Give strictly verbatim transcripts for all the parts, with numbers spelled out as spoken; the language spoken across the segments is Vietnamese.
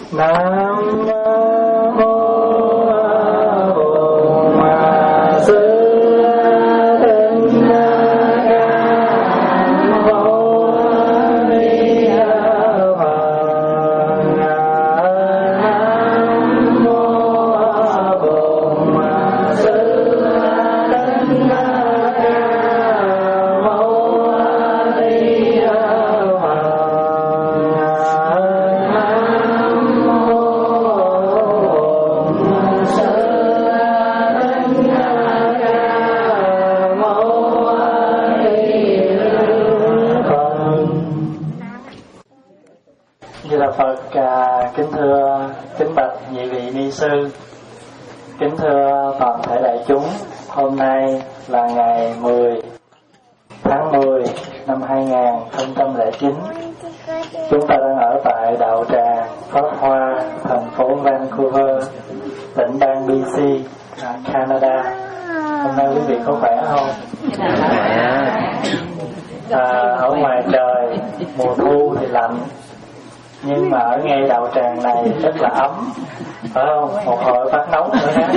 Nam mô Bổn Sư Sư. Kính thưa toàn thể đại chúng, hôm nay là ngày mười tháng mười năm hai không không chín. Chúng ta đang ở tại đạo tràng Pháp Hoa, thành phố Vancouver, tỉnh bang bê xê, Canada. Hôm nay quý vị có khỏe không? À, ở ngoài trời mùa thu thì lạnh, nhưng mà ở ngay đạo tràng này rất là ấm, phải không? Một hồi phát nóng nữa ha.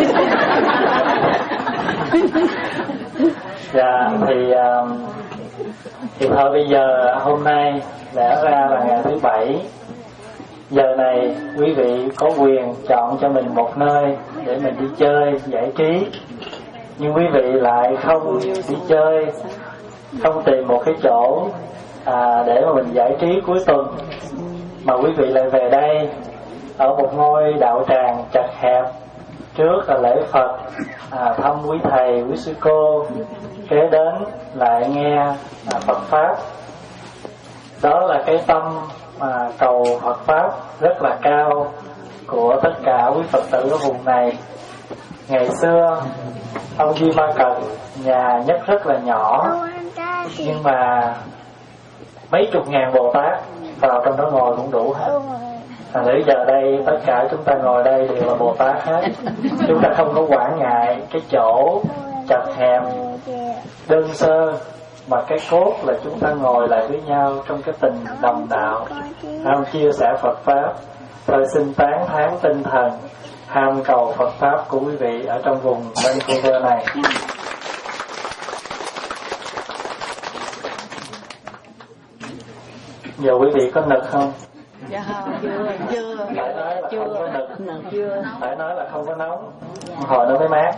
Dạ thì thì thôi bây giờ hôm nay lẽ ra là ngày thứ bảy, giờ này quý vị có quyền chọn cho mình một nơi để mình đi chơi giải trí, nhưng quý vị lại không đi chơi, không tìm một cái chỗ à, để mà mình giải trí cuối tuần, mà quý vị lại về đây ở một ngôi đạo tràng chật hẹp. Trước là lễ Phật, à, thăm quý thầy, quý sư cô, kế đến lại nghe à, Phật Pháp. Đó là cái tâm mà cầu Phật Pháp rất là cao của tất cả quý Phật tử ở vùng này. Ngày xưa ông Di Ma Cật nhà nhất rất là nhỏ, nhưng mà mấy chục ngàn Bồ Tát vào trong đó ngồi cũng đủ hết. Thành thử giờ đây tất cả chúng ta ngồi đây đều là Bồ Tát hết. Chúng ta không có quản ngại cái chỗ chật hẹp đơn sơ, mà cái cốt là chúng ta ngồi lại với nhau trong cái tình đồng đạo, ham chia sẻ Phật Pháp. Thôi xin tán thán tinh thần ham cầu Phật Pháp của quý vị ở trong vùng Vancouver này. Giờ quý vị có nực không? Dạ chưa, chưa. Phải nói là chưa. không có nực. Nực chưa. Phải nói là không có nóng. Hồi nó mới mát.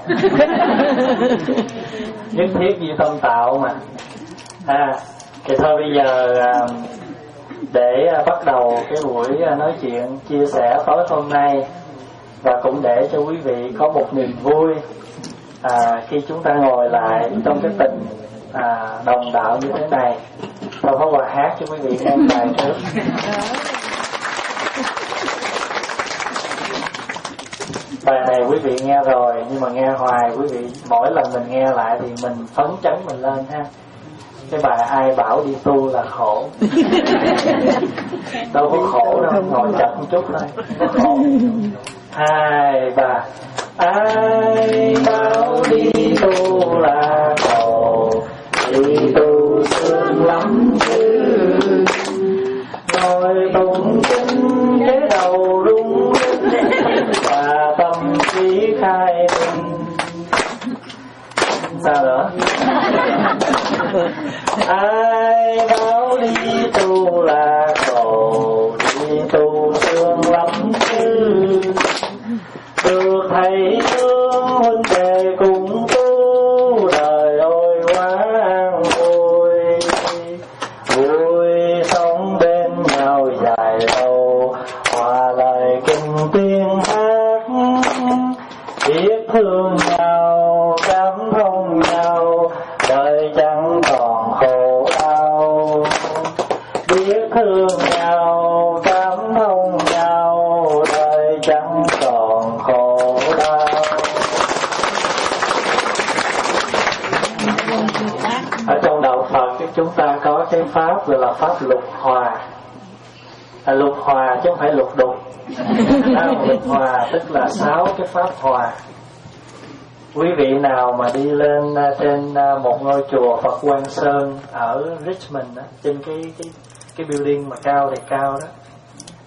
Nhất thiết duy tâm tạo mà. À, thì thôi bây giờ để bắt đầu cái buổi nói chuyện chia sẻ tối hôm nay, và cũng để cho quý vị có một niềm vui à, khi chúng ta ngồi lại trong cái tình à, đồng đạo như thế này. Tôi có quà hát cho quý vị nghe bài trước. Bài này quý vị nghe rồi, nhưng mà nghe hoài quý vị mỗi lần mình nghe lại thì mình phấn chấn mình lên ha. Cái bài ai bảo đi tu là khổ. Đâu có khổ đâu, ngồi chật một chút thôi, có khổ. Hai ba. Ai bảo đi tu là khổ, đi tu sướng lắm chứ, ngồi tụng kinh cái đầu rung và tâm trí khai minh. Sao nữa? Ai bảo đi tu là khổ, đi tu sướng lắm chứ, được thầy thương huynh đệ cùng tu, đời ơi quá an vui, vui sống bên nhau dài lâu, hòa lời kinh tiếng hát, biết thương nhau cảm thông nhau, đời chẳng còn khổ đau, biết thương nhau cảm thông nhau, đời chẳng còn khổ đau. Ở trong đạo Phật chúng ta có cái pháp gọi là pháp lục hòa. À, lục hòa chứ không phải lục đục. À, lục hòa tức là sáu cái pháp hòa. Quý vị nào mà đi lên trên một ngôi chùa Phật Quang Sơn ở Richmond đó, trên cái cái cái building mà cao thì cao đó,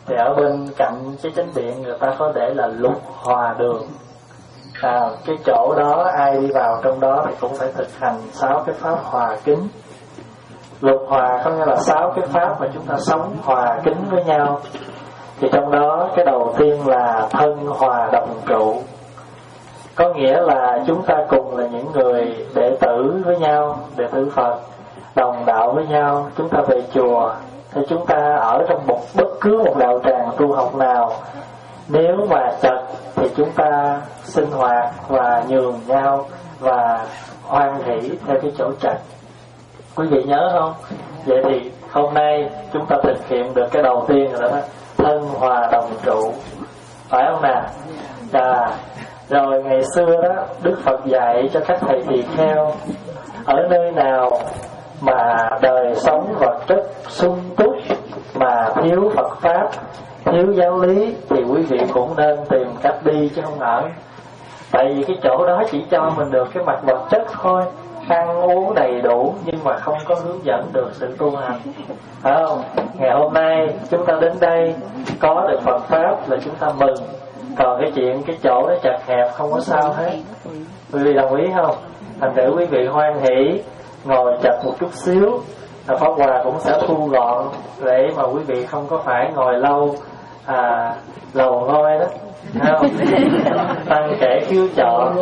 thì ở bên cạnh cái chánh điện người ta có để là lục hòa đường. À, cái chỗ đó ai đi vào trong đó thì cũng phải thực hành sáu cái pháp hòa kính. Lục hòa có nghĩa là sáu cái pháp mà chúng ta sống hòa kính với nhau. Thì trong đó cái đầu tiên là thân hòa đồng trụ, có nghĩa là chúng ta cùng là những người đệ tử với nhau, đệ tử Phật, đồng đạo với nhau. Chúng ta về chùa thì chúng ta ở trong một bất cứ một đạo tràng tu học nào, nếu mà chật thì chúng ta sinh hoạt và nhường nhau và hoan hỷ theo cái chỗ chật. Quý vị nhớ không? Vậy thì hôm nay chúng ta thực hiện được cái đầu tiên rồi đó, thân hòa đồng trụ, phải không nào? À, rồi ngày xưa đó Đức Phật dạy cho các thầy tỳ kheo, ở nơi nào mà đời sống vật chất sung túc mà thiếu Phật pháp, thiếu giáo lý thì quý vị cũng nên tìm cách đi chứ không ở. Tại vì cái chỗ đó chỉ cho mình được cái mặt vật chất thôi, ăn uống đầy đủ nhưng mà không có hướng dẫn được sự tu hành, phải không? Ngày hôm nay chúng ta đến đây có được Phật pháp là chúng ta mừng. Còn cái chuyện cái chỗ nó chật hẹp không có sao hết. Quý vị đồng ý không? Thành thử quý vị hoan hỷ ngồi chật một chút xíu, Pháp Hòa cũng sẽ thu gọn để mà quý vị không có phải ngồi lâu à, lầu ngôi đó, thấy không? Tăng kể khiếu chọn.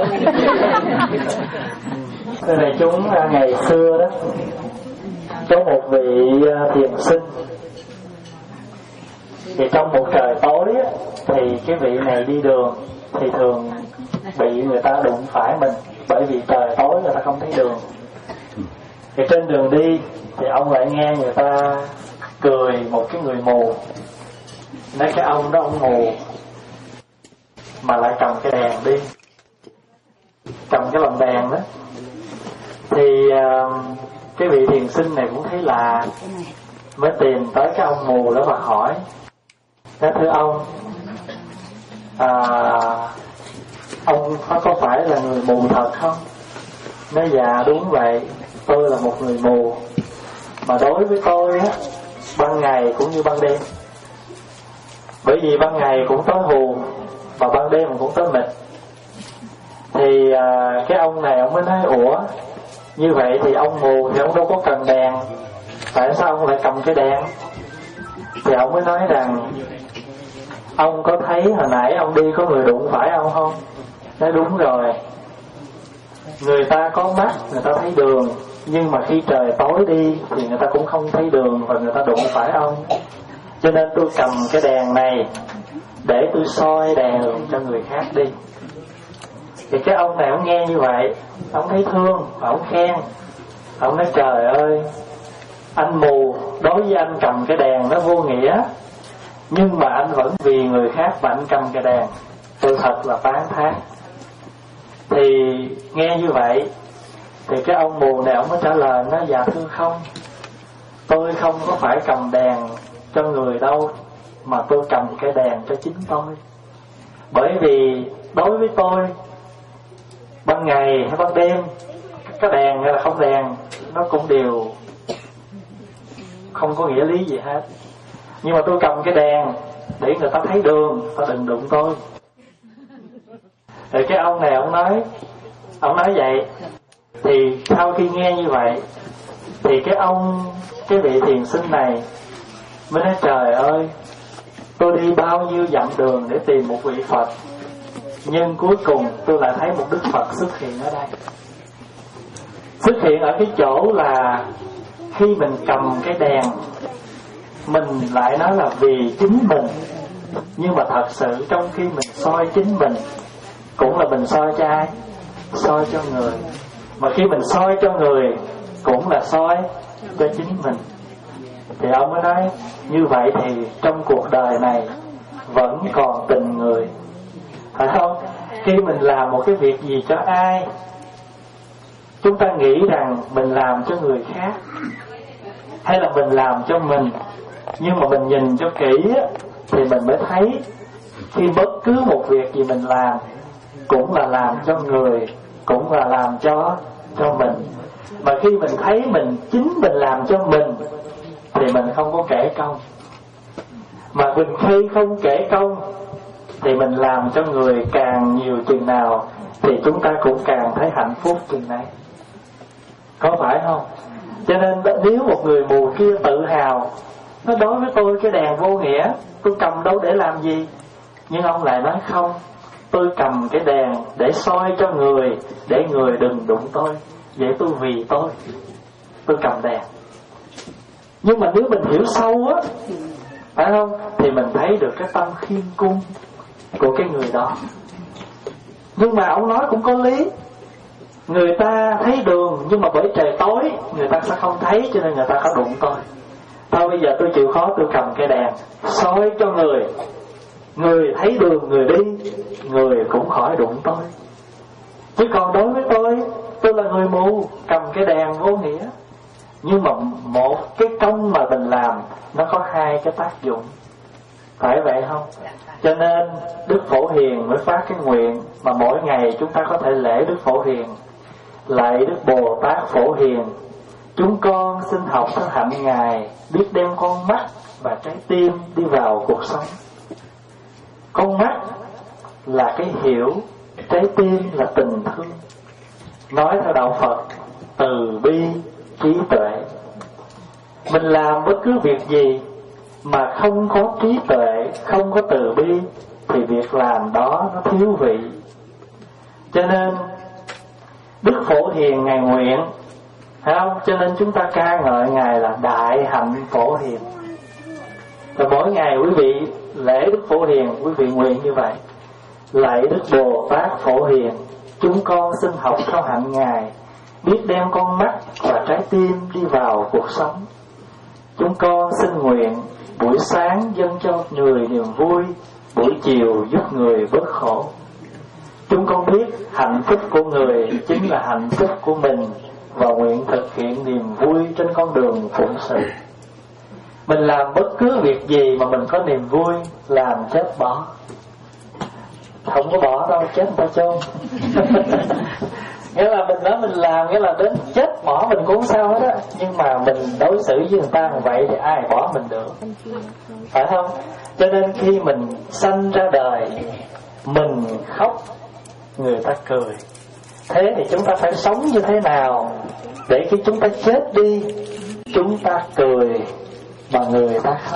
Thế này chúng ngày xưa đó có một vị thiền sinh, thì trong một trời tối á, thì cái vị này đi đường thì thường bị người ta đụng phải mình, bởi vì trời tối người ta không thấy đường. Thì trên đường đi thì ông lại nghe người ta cười một cái người mù. Nói cái ông đó ông mù mà lại cầm cái đèn đi, cầm cái lồng đèn đó. Thì uh, cái vị thiền sinh này cũng thấy lạ, mới tìm tới cái ông mù đó mà hỏi: nói thưa ông, à, ông có phải là người mù thật không? Nói dạ đúng vậy, tôi là một người mù, mà đối với tôi á, ban ngày cũng như ban đêm. Bởi vì ban ngày cũng tối hù, mà ban đêm cũng tối mịt. Thì à, cái ông này ông mới nói: ủa, như vậy thì ông mù thì ông đâu có cần đèn, tại sao ông lại cầm cái đèn? Thì ông mới nói rằng: ông có thấy hồi nãy ông đi có người đụng phải ông không? Nói đúng rồi, người ta có mắt người ta thấy đường, nhưng mà khi trời tối đi thì người ta cũng không thấy đường và người ta đụng phải ông. Cho nên tôi cầm cái đèn này để tôi soi đèn cho người khác đi. Thì cái ông này ông nghe như vậy, ông thấy thương và ông khen. Ông nói: trời ơi, anh mù đối với anh cầm cái đèn nó vô nghĩa, nhưng mà anh vẫn vì người khác mà anh cầm cái đèn, tôi thật là tán thán. Thì nghe như vậy thì cái ông mù này ông mới trả lời: nói dạ thưa không, tôi không có phải cầm đèn cho người đâu, mà tôi cầm cái đèn cho chính tôi. Bởi vì đối với tôi, ban ngày hay ban đêm, cái đèn hay là không đèn nó cũng đều không có nghĩa lý gì hết. Nhưng mà tôi cầm cái đèn để người ta thấy đường, ta đừng đụng tôi. Rồi cái ông này ông nói ông nói vậy. Thì sau khi nghe như vậy thì cái ông cái vị thiền sinh này mới nói: trời ơi, tôi đi bao nhiêu dặm đường để tìm một vị Phật, nhưng cuối cùng tôi lại thấy một Đức Phật xuất hiện ở đây. Xuất hiện ở cái chỗ là khi mình cầm cái đèn, mình lại nói là vì chính mình, nhưng mà thật sự trong khi mình soi chính mình, cũng là mình soi cho ai? Soi cho người. Mà khi mình soi cho người, cũng là soi cho chính mình. Thì ông mới nói: như vậy thì trong cuộc đời này vẫn còn tình người, phải không? Khi mình làm một cái việc gì cho ai, chúng ta nghĩ rằng mình làm cho người khác, hay là mình làm cho mình, nhưng mà mình nhìn cho kỹ thì mình mới thấy khi bất cứ một việc gì mình làm cũng là làm cho người, cũng là làm cho cho mình. Mà khi mình thấy mình chính mình làm cho mình thì mình không có kể công. Mà mình khi không kể công thì mình làm cho người càng nhiều chừng nào thì chúng ta cũng càng thấy hạnh phúc chừng này, có phải không? Cho nên nếu một người mù kia tự hào, nó đối với tôi cái đèn vô nghĩa, tôi cầm đâu để làm gì, nhưng ông lại nói không, tôi cầm cái đèn để soi cho người, để người đừng đụng tôi, vậy tôi vì tôi tôi cầm đèn. Nhưng mà nếu mình hiểu sâu á, phải không, thì mình thấy được cái tâm khiêm cung của cái người đó. Nhưng mà ông nói cũng có lý, người ta thấy đường nhưng mà bởi trời tối người ta sẽ không thấy, cho nên người ta có đụng tôi. Thôi bây giờ tôi chịu khó, tôi cầm cái đèn soi cho người, người thấy đường người đi, người cũng khỏi đụng tôi. Chứ còn đối với tôi, tôi là người mù, cầm cái đèn vô nghĩa. Nhưng mà một cái công mà mình làm nó có hai cái tác dụng, phải vậy không? Cho nên Đức Phổ Hiền mới phát cái nguyện mà mỗi ngày chúng ta có thể lễ Đức Phổ Hiền: lạy Đức Bồ Tát Phổ Hiền, chúng con xin học theo hạnh Ngài, biết đem con mắt và trái tim đi vào cuộc sống. Con mắt là cái hiểu, trái tim là tình thương. Nói theo đạo Phật, từ bi, trí tuệ. Mình làm bất cứ việc gì mà không có trí tuệ, không có từ bi, thì việc làm đó nó thiếu vị. Cho nên Đức Phổ Hiền Ngài nguyện, phải không? Cho nên chúng ta ca ngợi Ngài là Đại Hạnh Phổ Hiền. Và mỗi ngày quý vị lễ Đức Phổ Hiền, quý vị nguyện như vậy: lạy Đức Bồ Tát Phổ Hiền, chúng con xin học theo hạnh Ngài, biết đem con mắt và trái tim đi vào cuộc sống. Chúng con xin nguyện buổi sáng dâng cho người niềm vui, buổi chiều giúp người bớt khổ. Chúng con biết hạnh phúc của người chính là hạnh phúc của mình, và nguyện thực hiện niềm vui trên con đường phụng sự. Mình làm bất cứ việc gì mà mình có niềm vui, làm chết bỏ. Không có bỏ đâu, chết ta chôn. Nghĩa là mình nói mình làm, nghĩa là đến chết bỏ mình cũng không sao hết á. Nhưng mà mình đối xử với người ta như vậy thì ai bỏ mình được, phải không? Cho nên khi mình sanh ra đời, mình khóc, người ta cười. Thế thì chúng ta phải sống như thế nào để khi chúng ta chết đi, chúng ta cười mà người ta khóc?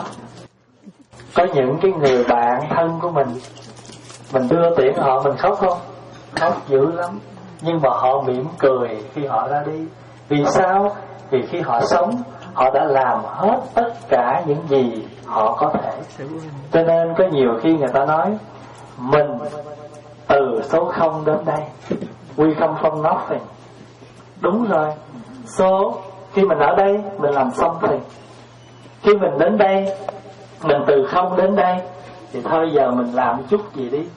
Có những cái người bạn thân của mình, mình đưa tiễn họ, mình khóc không? Khóc dữ lắm. Nhưng mà họ mỉm cười khi họ ra đi. Vì sao? Vì khi họ sống, họ đã làm hết tất cả những gì họ có thể. Cho nên có nhiều khi người ta nói mình từ số không đến đây, we come from nothing. Đúng rồi. Số khi mình ở đây mình làm something. Khi mình đến đây, mình từ không đến đây, thì thôi giờ mình làm chút gì đi.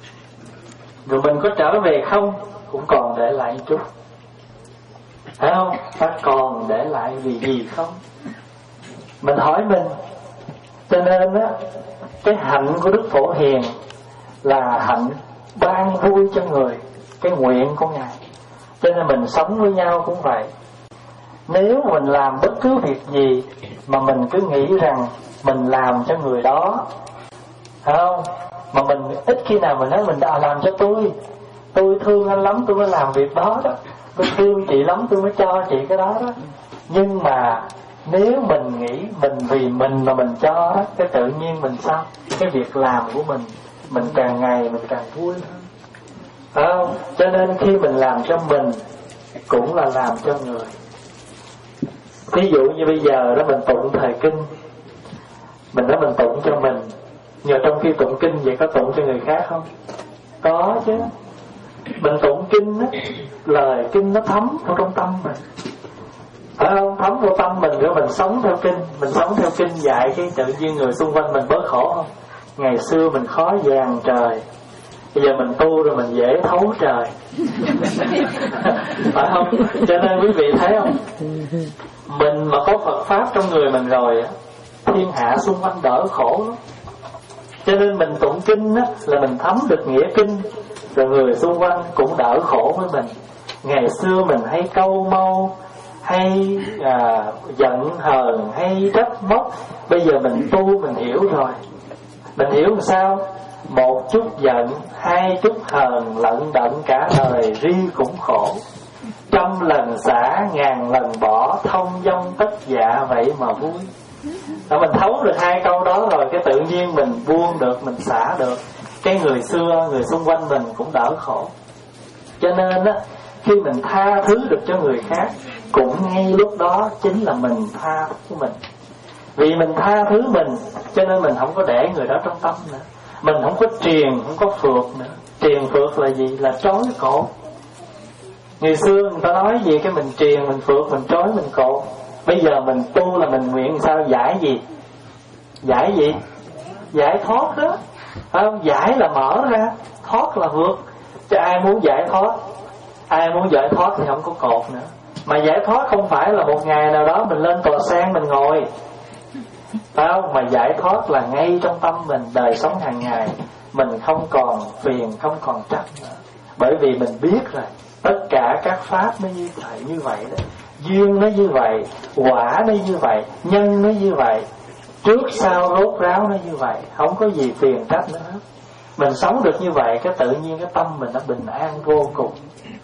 Rồi mình có trở về không cũng còn để lại chút, phải không? Ta còn để lại vì gì không? Mình hỏi mình. Cho nên á, cái hạnh của Đức Phổ Hiền là hạnh ban vui cho người, cái nguyện của Ngài. Cho nên mình sống với nhau cũng vậy. Nếu mình làm bất cứ việc gì mà mình cứ nghĩ rằng mình làm cho người đó, phải không? Mà mình ít khi nào mình nói mình đã làm cho tôi, tôi thương anh lắm tôi mới làm việc đó đó, tôi thương chị lắm tôi mới cho chị cái đó đó. Nhưng mà nếu mình nghĩ mình vì mình mà mình cho đó, cái tự nhiên mình sao? Cái việc làm của mình, mình càng ngày mình càng vui hơn, phải không? Cho nên khi mình làm cho mình cũng là làm cho người. Ví dụ như bây giờ đó mình tụng thời kinh, mình nói mình tụng cho mình, nhưng trong khi tụng kinh vậy có tụng cho người khác không? Có chứ. Mình tụng kinh á, lời kinh nó thấm vào trong tâm mình, phải không? Thấm vào tâm mình rồi mình sống theo kinh. Mình sống theo kinh dạy cái tự nhiên người xung quanh mình bớt khổ không? Ngày xưa mình khó dàn trời, bây giờ mình tu rồi mình dễ thấu trời. Phải không? Cho nên quý vị thấy không, mình mà có Phật Pháp trong người mình rồi, thiên hạ xung quanh đỡ khổ lắm. Cho nên mình tụng kinh á, là mình thấm được nghĩa kinh, rồi người xung quanh cũng đỡ khổ với mình. Ngày xưa mình hay câu mâu, hay à, giận hờn, hay trách móc, Bây giờ mình tu mình hiểu rồi. Mình hiểu làm sao? Một chút giận, hai chút hờn, lận đận cả đời ri cũng khổ. Trăm lần xả, ngàn lần bỏ, thông dong tất dạ vậy mà vui. Đó, mình thấu được hai câu đó rồi, cái tự nhiên mình buông được, mình xả được. Cái người xưa, người xung quanh mình cũng đỡ khổ. Cho nên á, khi mình tha thứ được cho người khác, cũng ngay lúc đó chính là mình tha thứ mình. Vì mình tha thứ mình, cho nên mình không có để người đó trong tâm nữa. Mình không có triền, không có phượt nữa. Triền phượt là gì? Là trói cột. Ngày xưa người ta nói gì cái mình triền, mình phượt, mình trói, mình cột. Bây giờ mình tu là mình nguyện sao? Giải gì? Giải gì? Giải thoát đó. Không? Giải là mở ra, thoát là vượt. Chứ ai muốn giải thoát, ai muốn giải thoát thì không có cột nữa. Mà giải thoát không phải là một ngày nào đó mình lên tòa sen mình ngồi, phải không? Mà giải thoát là ngay trong tâm mình, đời sống hàng ngày mình không còn phiền, không còn trách nữa. Bởi vì mình biết rồi, tất cả các pháp nó như vậy, như vậy đó. Duyên nó như vậy, quả nó như vậy, nhân nó như vậy, trước sau rốt ráo nó như vậy, không có gì phiền trách nữa hết. Mình sống được như vậy, cái tự nhiên cái tâm mình nó bình an vô cùng.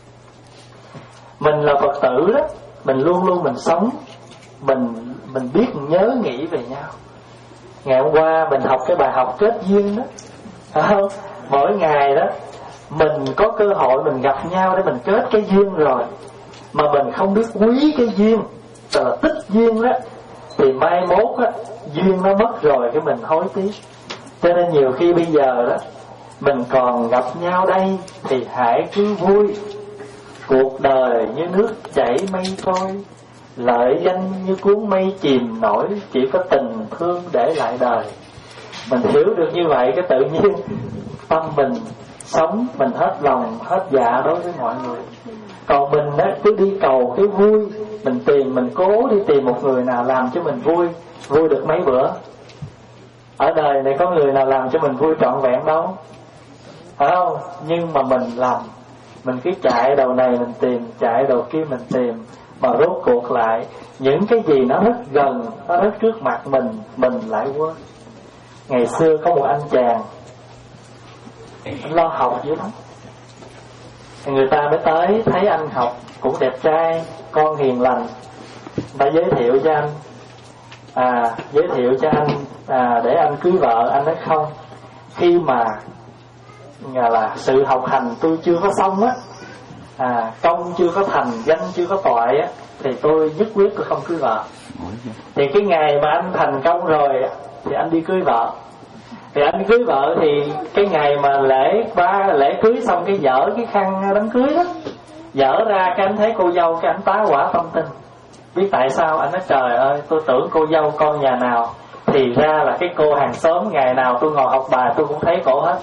Mình là Phật tử đó, mình luôn luôn mình sống, mình mình biết nhớ nghĩ về nhau. Ngày hôm qua mình học cái bài học kết duyên đó, phải không? Mỗi ngày đó mình có cơ hội mình gặp nhau để mình kết cái duyên rồi, mà mình không biết quý cái duyên, tức là tích duyên đó, thì mai mốt á, duyên nó mất rồi cái mình hối tiếc. Cho nên nhiều khi bây giờ đó mình còn gặp nhau đây thì hãy cứ vui. Cuộc đời như nước chảy mây trôi, lợi danh như cuốn mây chìm nổi, chỉ có tình thương để lại đời. Mình hiểu được như vậy, cái tự nhiên tâm mình sống, mình hết lòng hết dạ đối với mọi người. Còn mình á, cứ đi cầu cái vui, mình tìm, mình cố đi tìm một người nào làm cho mình vui. Vui được mấy bữa? Ở đời này có người nào làm cho mình vui trọn vẹn đâu, phải không? Nhưng mà mình làm, mình cứ chạy đầu này mình tìm, chạy đầu kia mình tìm, mà rốt cuộc lại những cái gì nó rất gần, nó rất trước mặt mình, mình lại quên. Ngày xưa có một anh chàng, anh lo học dữ lắm. Người ta mới tới thấy anh học cũng đẹp trai, con hiền lành, ta giới thiệu cho anh, à giới thiệu cho anh à, để anh cưới vợ. Anh nói không, khi mà là sự học hành tôi chưa có xong á, à công chưa có thành, danh chưa có toại á, thì tôi nhất quyết tôi không cưới vợ. Thì cái ngày mà anh thành công rồi thì anh đi cưới vợ. Thì anh cưới vợ thì cái ngày mà lễ ba lễ cưới xong, cái dở cái khăn đám cưới đó, dở ra cái anh thấy cô dâu, cái anh tá hỏa tâm tình. Biết tại sao? Anh nói trời ơi, tôi tưởng cô dâu con nhà nào, thì ra là cái cô hàng xóm, ngày nào tôi ngồi học bài tôi cũng thấy cổ hết.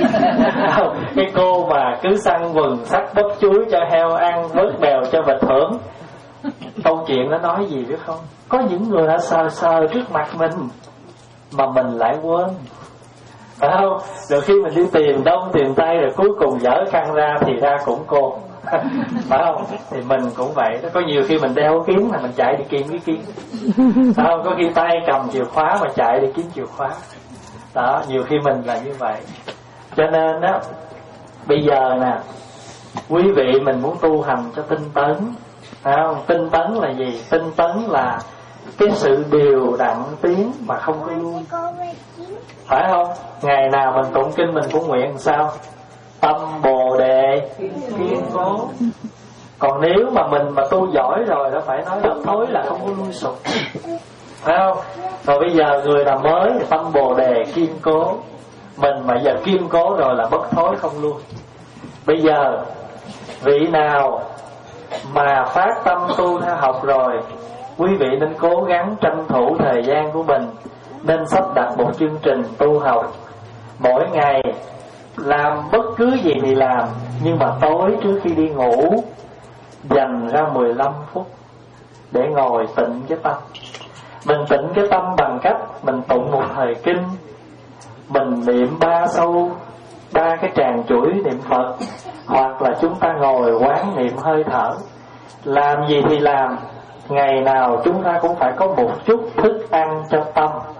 Cái cô mà cứ săn vừng sắc bắp chuối cho heo ăn, vớt bèo cho vịt hưởng. Câu chuyện nó nói gì biết không? Có những người đã sờ sờ trước mặt mình mà mình lại quên, phải không? Rồi khi mình đi tìm đông tìm tây, rồi cuối cùng dở khăn ra thì ra cũng cô. Phải không? Thì mình cũng vậy đó. Có nhiều khi mình đeo kiếm là mình chạy đi kiếm cái kiếm, phải không? Có khi tay cầm chìa khóa mà chạy đi kiếm chìa khóa. Đó, nhiều khi mình là như vậy. Cho nên đó, bây giờ nè, quý vị mình muốn tu hành cho tinh tấn, phải không? Tinh tấn là gì? Tinh tấn là cái sự điều đặn tiến mà không có lui, phải không? Ngày nào mình tụng kinh mình cũng nguyện sao? Tâm bồ đề kiên cố. Còn nếu mà mình mà tu giỏi rồi đó, phải nói bất thối là không có lui sụp, phải không? Rồi bây giờ người làm mới thì tâm bồ đề kiên cố. Mình mà giờ kiên cố rồi là bất thối không lui. Bây giờ vị nào mà phát tâm tu theo học rồi, quý vị nên cố gắng tranh thủ thời gian của mình, nên sắp đặt một chương trình tu học. Mỗi ngày làm bất cứ gì thì làm, nhưng mà tối trước khi đi ngủ dành ra mười lăm phút để ngồi tịnh cái tâm. Mình tịnh cái tâm bằng cách mình tụng một thời kinh, mình niệm ba sâu, ba cái tràng chuỗi niệm Phật, hoặc là chúng ta ngồi quán niệm hơi thở. Làm gì thì làm, ngày nào chúng ta cũng phải có một chút thức ăn cho tâm.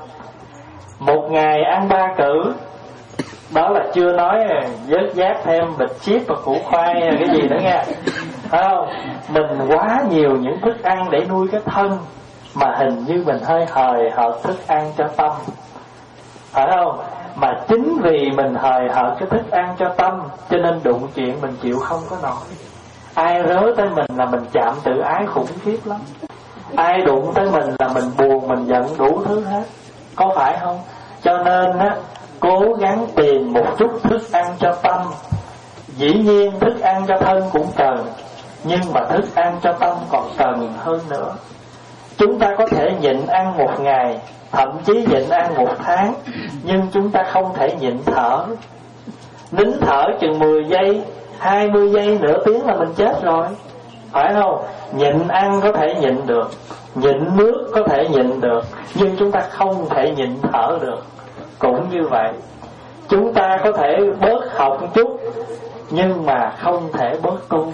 ngày ăn ba cử. Đó là chưa nói vớt vát thêm bịch chip và củ khoai hay cái gì nữa nha. Phải không? Mình quá nhiều những thức ăn để nuôi cái thân, mà hình như mình hơi hời hợt thức ăn cho tâm. Phải không? Mà chính vì mình hời hợt cái thức ăn cho tâm, cho nên đụng chuyện mình chịu không có nổi. Ai rớ tới mình là mình chạm tự ái khủng khiếp lắm. Ai đụng tới mình là mình buồn, mình giận đủ thứ hết. Có phải không? Cho nên á, cố gắng tìm một chút thức ăn cho tâm. Dĩ nhiên thức ăn cho thân cũng cần, nhưng mà thức ăn cho tâm còn cần hơn nữa. Chúng ta có thể nhịn ăn một ngày, thậm chí nhịn ăn một tháng, nhưng chúng ta không thể nhịn thở. Nín thở chừng mười giây, hai mươi giây, nửa tiếng là mình chết rồi. Phải không? Nhịn ăn có thể nhịn được, nhịn nước có thể nhịn được, nhưng chúng ta không thể nhịn thở được. Cũng như vậy, chúng ta có thể bớt học một chút, nhưng mà không thể bớt tu.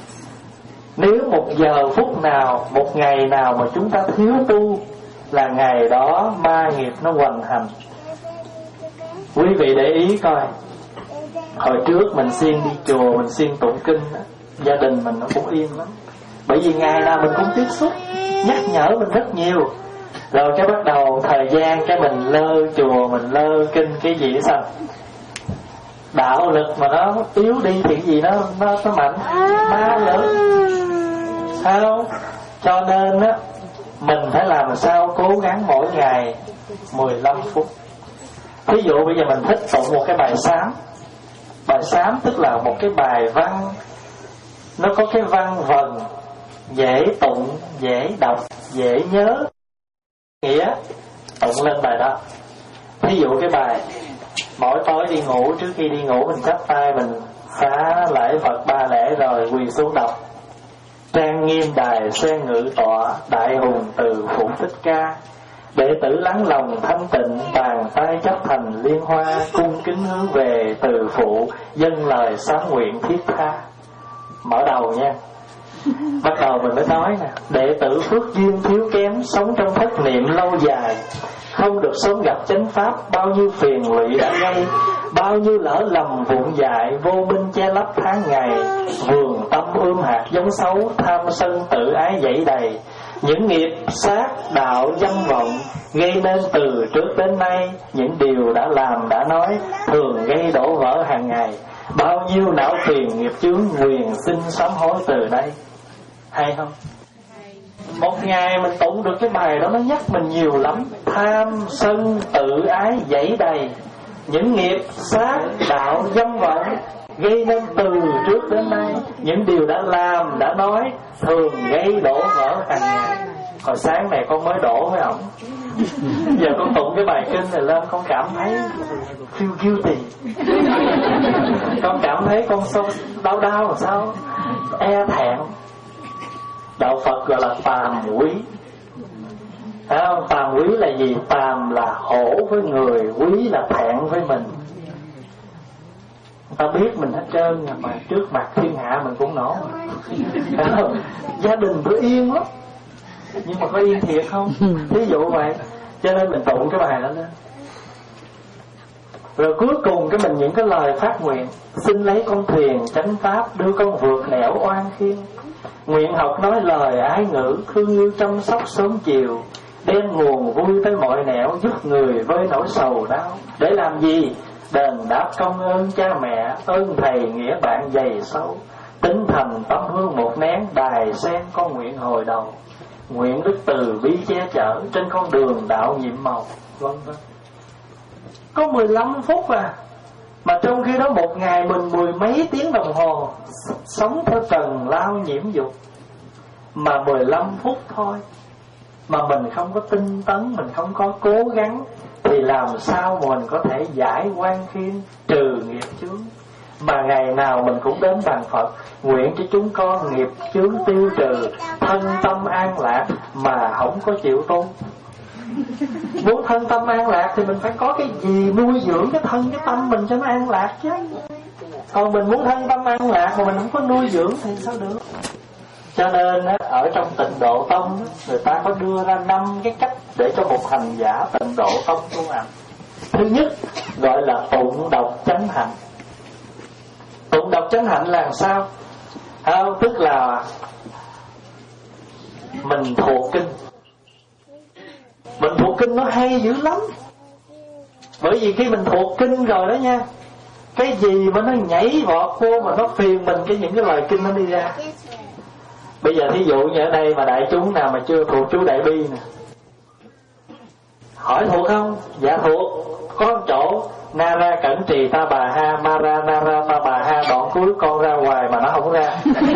Nếu một giờ phút nào, một ngày nào mà chúng ta thiếu tu, là ngày đó ma nghiệp nó hoành hành. Quý vị để ý coi, hồi trước mình siêng đi chùa, mình siêng tụng kinh, gia đình mình nó cũng yên lắm. Bởi vì ngày nào mình cũng tiếp xúc, nhắc nhở mình rất nhiều. Rồi cái bắt đầu thời gian cái mình lơ chùa, mình lơ kinh cái gì sao? Đạo lực mà nó yếu đi thì cái gì nó nó nó mạnh, ma lớn. Sao? Cho nên á, mình phải làm sao cố gắng mỗi ngày mười lăm phút. Ví dụ bây giờ mình thích tụng một cái bài sám. Bài sám tức là một cái bài văn, nó có cái văn vần dễ tụng, dễ đọc, dễ nhớ. Nghĩa tụng lên bài đó. Ví dụ cái bài mỗi tối đi ngủ, trước khi đi ngủ mình chắp tay mình phá lễ Phật ba lễ rồi quỳ xuống đọc: trang nghiêm đài sen ngự tọa, đại hùng từ phụ thích ca. Đệ tử lắng lòng thanh tịnh, bàn tay chấp thành liên hoa, cung kính hướng về từ phụ, dâng lời sám nguyện thiết tha. Mở đầu nha. Bắt đầu mình mới nói nè: đệ tử phước duyên thiếu kém, sống trong thất niệm lâu dài, không được sống gặp chánh pháp, bao nhiêu phiền lụy đã gây, bao nhiêu lỡ lầm vụn dại, vô minh che lấp tháng ngày, vườn tâm ươm hạt giống xấu, tham sân tự ái dẫy đầy. Những nghiệp sát đạo dâm vọng gây nên từ trước đến nay, những điều đã làm đã nói thường gây đổ vỡ hàng ngày, bao nhiêu não phiền nghiệp chướng, quyền xin sám hối từ đây. Hay không? Một ngày mình tụng được cái bài đó, nó nhắc mình nhiều lắm. Tham sân tự ái dẫy đầy, những nghiệp sát đạo dâm vọng gây nên từ trước đến nay, những điều đã làm đã nói thường gây đổ vỡ hàng ngày. Hồi sáng này con mới đổ với ổng, giờ con tụng cái bài kinh này lên, con cảm thấy feel guilty. Con cảm thấy con sâu đau đau làm sao, e thẹn. Đạo Phật gọi là phàm quý. Thấy không? Phàm quý là gì? Phàm là hổ với người, quý là thẹn với mình. Ta biết mình hết trơn, mà trước mặt thiên hạ mình cũng nổ. Thấy không? Gia đình tôi yên lắm, nhưng mà có yên thiệt không? Ví dụ vậy. Cho nên mình tụng cái bài đó lên. Rồi cuối cùng cái mình những cái lời phát nguyện: xin lấy con thuyền chánh pháp, đưa con vượt nẻo oan khiên. Nguyện học nói lời ái ngữ, thương yêu chăm sóc sớm chiều, đem nguồn vui tới mọi nẻo, giúp người với nỗi sầu đau. Để làm gì? Đền đáp công ơn cha mẹ, ơn thầy nghĩa bạn dày sâu. Tính thành tấm hương một nén, đài sen con nguyện hồi đầu. Nguyện đức từ bi che chở, trên con đường đạo nhiệm màu. Vân vân. Có mười lăm phút à, mà trong khi đó một ngày mình mười mấy tiếng đồng hồ sống theo trần lao nhiễm dục, mà mười lăm phút thôi mà mình không có tinh tấn, mình không có cố gắng, thì làm sao mà mình có thể giải oan khiên, trừ nghiệp chướng. Mà ngày nào mình cũng đến bàn Phật, nguyện cho chúng con nghiệp chướng tiêu trừ, thân tâm an lạc, mà không có chịu tu. Muốn thân tâm an lạc thì mình phải có cái gì nuôi dưỡng cái thân cái tâm mình cho nó an lạc chứ. Còn mình muốn thân tâm an lạc mà mình không có nuôi dưỡng thì sao được. Cho nên ở trong Tịnh Độ Tông, người ta có đưa ra năm cái cách để cho một hành giả Tịnh Độ Tông tu hành. thứ nhất gọi là tụng đọc chánh hạnh. Tụng đọc chánh hạnh là làm sao? Không, tức là mình thuộc kinh. Mình thuộc kinh nó hay dữ lắm. Bởi vì khi mình thuộc kinh rồi đó nha, cái gì mà nó nhảy vọt vô mà nó phiền mình, cái những cái lời kinh nó đi ra. Bây giờ thí dụ như ở đây mà đại chúng nào mà chưa thuộc chú Đại Bi nè, hỏi thuộc không? Dạ thuộc. Có một chỗ Nara cẩn trì ta bà ha, Mara Nara ta bà ha, đoạn cuối con ra ngoài mà nó không ra.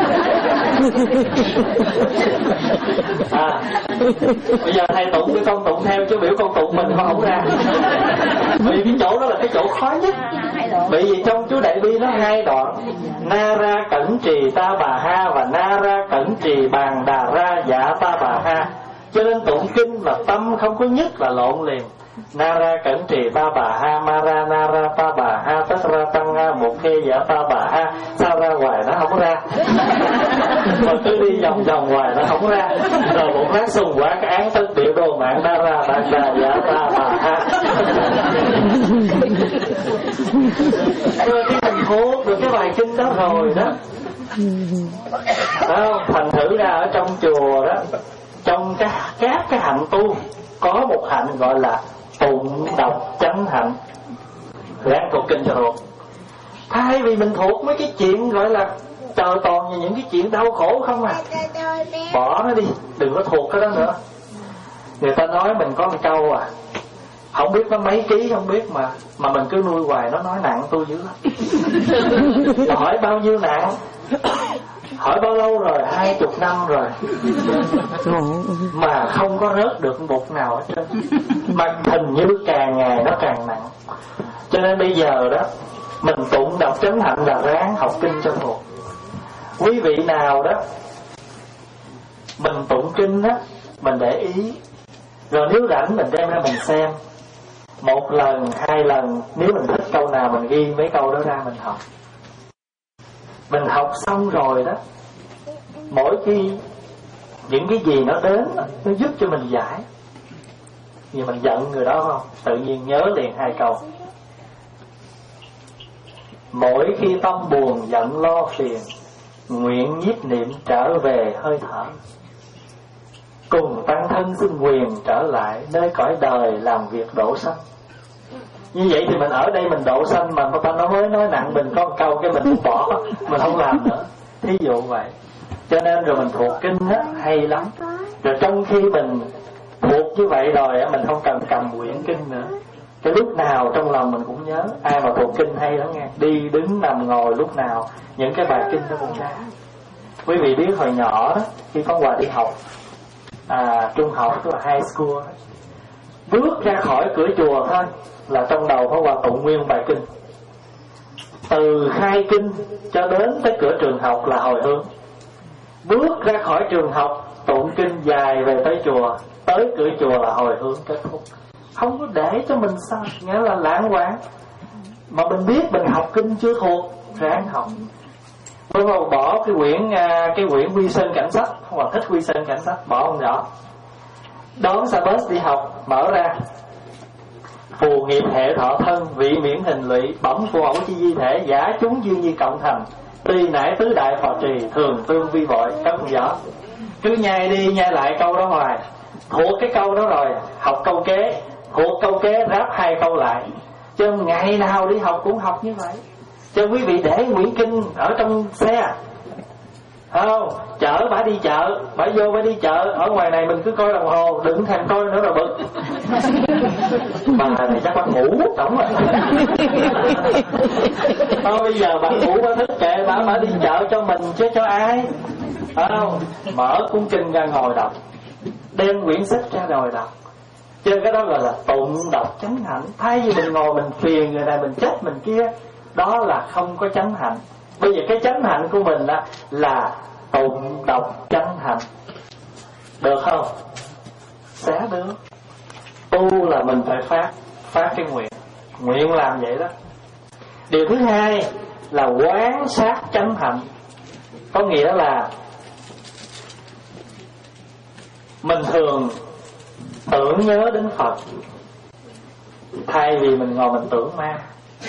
À, bây giờ thầy tụng với con tụng theo chứ biểu con tụng mình con không ra. Vì cái chỗ đó là cái chỗ khó nhất. Bởi vì trong chú Đại Bi nó hai đoạn, Nara cẩn trì ta bà ha và Nara cẩn trì bàn đà ra dạ ta bà ha. Cho nên tụng kinh mà tâm không có nhất là lộn liền. Nara cẩn trì ta bà ha, Mara Nara ta bà ha, tất ra tăng ha, một khê dạ ta bà ha. Sao ra hoài nó không ra. Mà cứ đi vòng vòng hoài nó không ra. Rồi một lát xung quả cái án tất biểu đồ mạng Nara bạn đà dạ ta bà ha. Rồi khi mình thuộc được cái bài kinh đó rồi đó, không? Thành thử ra ở trong chùa đó, trong các, các cái hạnh tu có một hạnh gọi là tụng đọc chánh hạnh. Ráng thuộc kinh cho thuộc. Thay vì mình thuộc mấy cái chuyện gọi là trời toàn như những cái chuyện đau khổ không à, bỏ nó đi, đừng có thuộc cái đó nữa. Người ta nói mình có một câu à, không biết nó mấy ký không biết mà mà mình cứ nuôi hoài, nó nói nặng tôi dữ lắm. Hỏi bao nhiêu nặng? Hỏi bao lâu rồi? Hai chục năm rồi mà không có rớt được một nào hết trơn. Mà hình như càng ngày nó càng nặng. Cho nên bây giờ đó, mình tụng đọc chánh hạnh là ráng học kinh cho thuộc. Quý vị nào đó mình tụng kinh á, mình để ý, rồi nếu rảnh mình đem ra mình xem một lần, hai lần. Nếu mình thích câu nào mình ghi mấy câu đó ra mình học. Mình học xong rồi đó, mỗi khi những cái gì nó đến, nó giúp cho mình giải. Vì mình giận người đó không, tự nhiên nhớ liền hai câu. Mỗi khi tâm buồn giận lo phiền, nguyện nhiếp niệm trở về hơi thở, cùng tăng thân xin quyền trở lại nơi cõi đời làm việc độ sanh. Như vậy thì mình ở đây mình độ sanh mà người ta nó mới nói nặng mình có một câu cái mình cũng bỏ, mình không làm nữa. Thí dụ vậy. Cho nên rồi mình thuộc kinh á, hay lắm. Rồi trong khi mình thuộc như vậy rồi á, mình không cần cầm quyển kinh nữa. Cái lúc nào trong lòng mình cũng nhớ. Ai mà thuộc kinh hay lắm nghe. Đi đứng nằm ngồi lúc nào những cái bài kinh nó cũng ra. Quý vị biết hồi nhỏ đó, khi con Hòa đi học à, trung học, tức là high school, bước ra khỏi cửa chùa thôi là trong đầu có Hòa tụng nguyên bài kinh. Từ khai kinh cho đến tới cửa trường học là hồi hướng. Bước ra khỏi trường học tụng kinh dài về tới chùa, tới cửa chùa là hồi hướng kết thúc. Không có để cho mình sao, nghĩa là lãng quán. Mà mình biết mình học kinh chưa thuộc, ráng học. Tôi vào bỏ cái quyển cái quyển Quy Sơn Cảnh Sách, không còn thích Quy Sơn Cảnh Sách, bỏ không rõ. Đón xe bus đi học, mở ra phù nghiệp hệ thọ thân, vị miễn hình lụy, bẩm phù ẩu chi di thể, giả chúng duyên nhi cộng thành, tuy nải tứ đại phò trì, thường tương vi vội. Các không rõ, cứ nhai đi nhai lại câu đó hoài. Thuộc cái câu đó rồi học câu kế, thuộc câu kế ráp hai câu lại. Chứ ngày nào đi học cũng học như vậy. Cho quý vị để quyển kinh ở trong xe, không, chở bả đi chợ, bả vô bả đi chợ, ở ngoài này mình cứ coi đồng hồ, đừng thèm coi nữa rồi bực. Bà này chắc bả ngủ, đúng rồi. Thôi bây giờ bà ngủ bả thức kệ bả, bả đi chợ cho mình chứ cho ai. Không, mở cuốn kinh ra ngồi đọc, đem quyển sách ra rồi đọc. Chứ cái đó gọi là tụng đọc chánh hạnh. Thay vì mình ngồi mình phiền người này, mình trách mình kia, đó là không có chánh hạnh. Bây giờ cái chánh hạnh của mình là, là tụng đọc chánh hạnh. Được không? Sẽ được. Tu là mình phải phát Phát cái nguyện. Nguyện làm vậy đó. Điều thứ hai là quán sát chánh hạnh. Có nghĩa là mình thường tưởng nhớ đến Phật, Thay vì mình ngồi mình tưởng ma.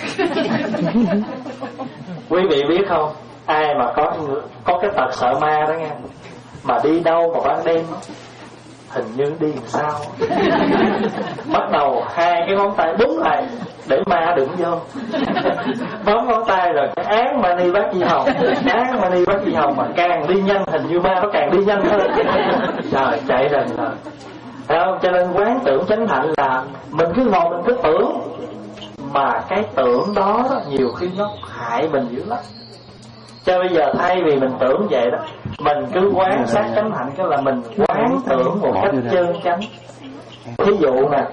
Quý vị biết không, ai mà có có cái tật sợ ma đó nghe, mà đi đâu mà ban đêm hình như đi làm sao bắt đầu hai cái ngón tay đúng lại để ma đừng vô. Bấm ngón tay rồi cái án mani bát di hồng, án mani bát di hồng, mà càng đi nhanh hình như ma nó càng đi nhanh hơn. Trời, chạy rần rồi. Thấy không? Cho nên quán tưởng chánh hạnh là mình cứ ngồi mình cứ tưởng, mà cái tưởng đó, đó nhiều khi nó hại mình dữ lắm. Cho bây giờ thay vì mình tưởng vậy đó, mình cứ quán sát chánh hạnh, cái là mình quán tưởng một cách chân chánh. Ví dụ nè,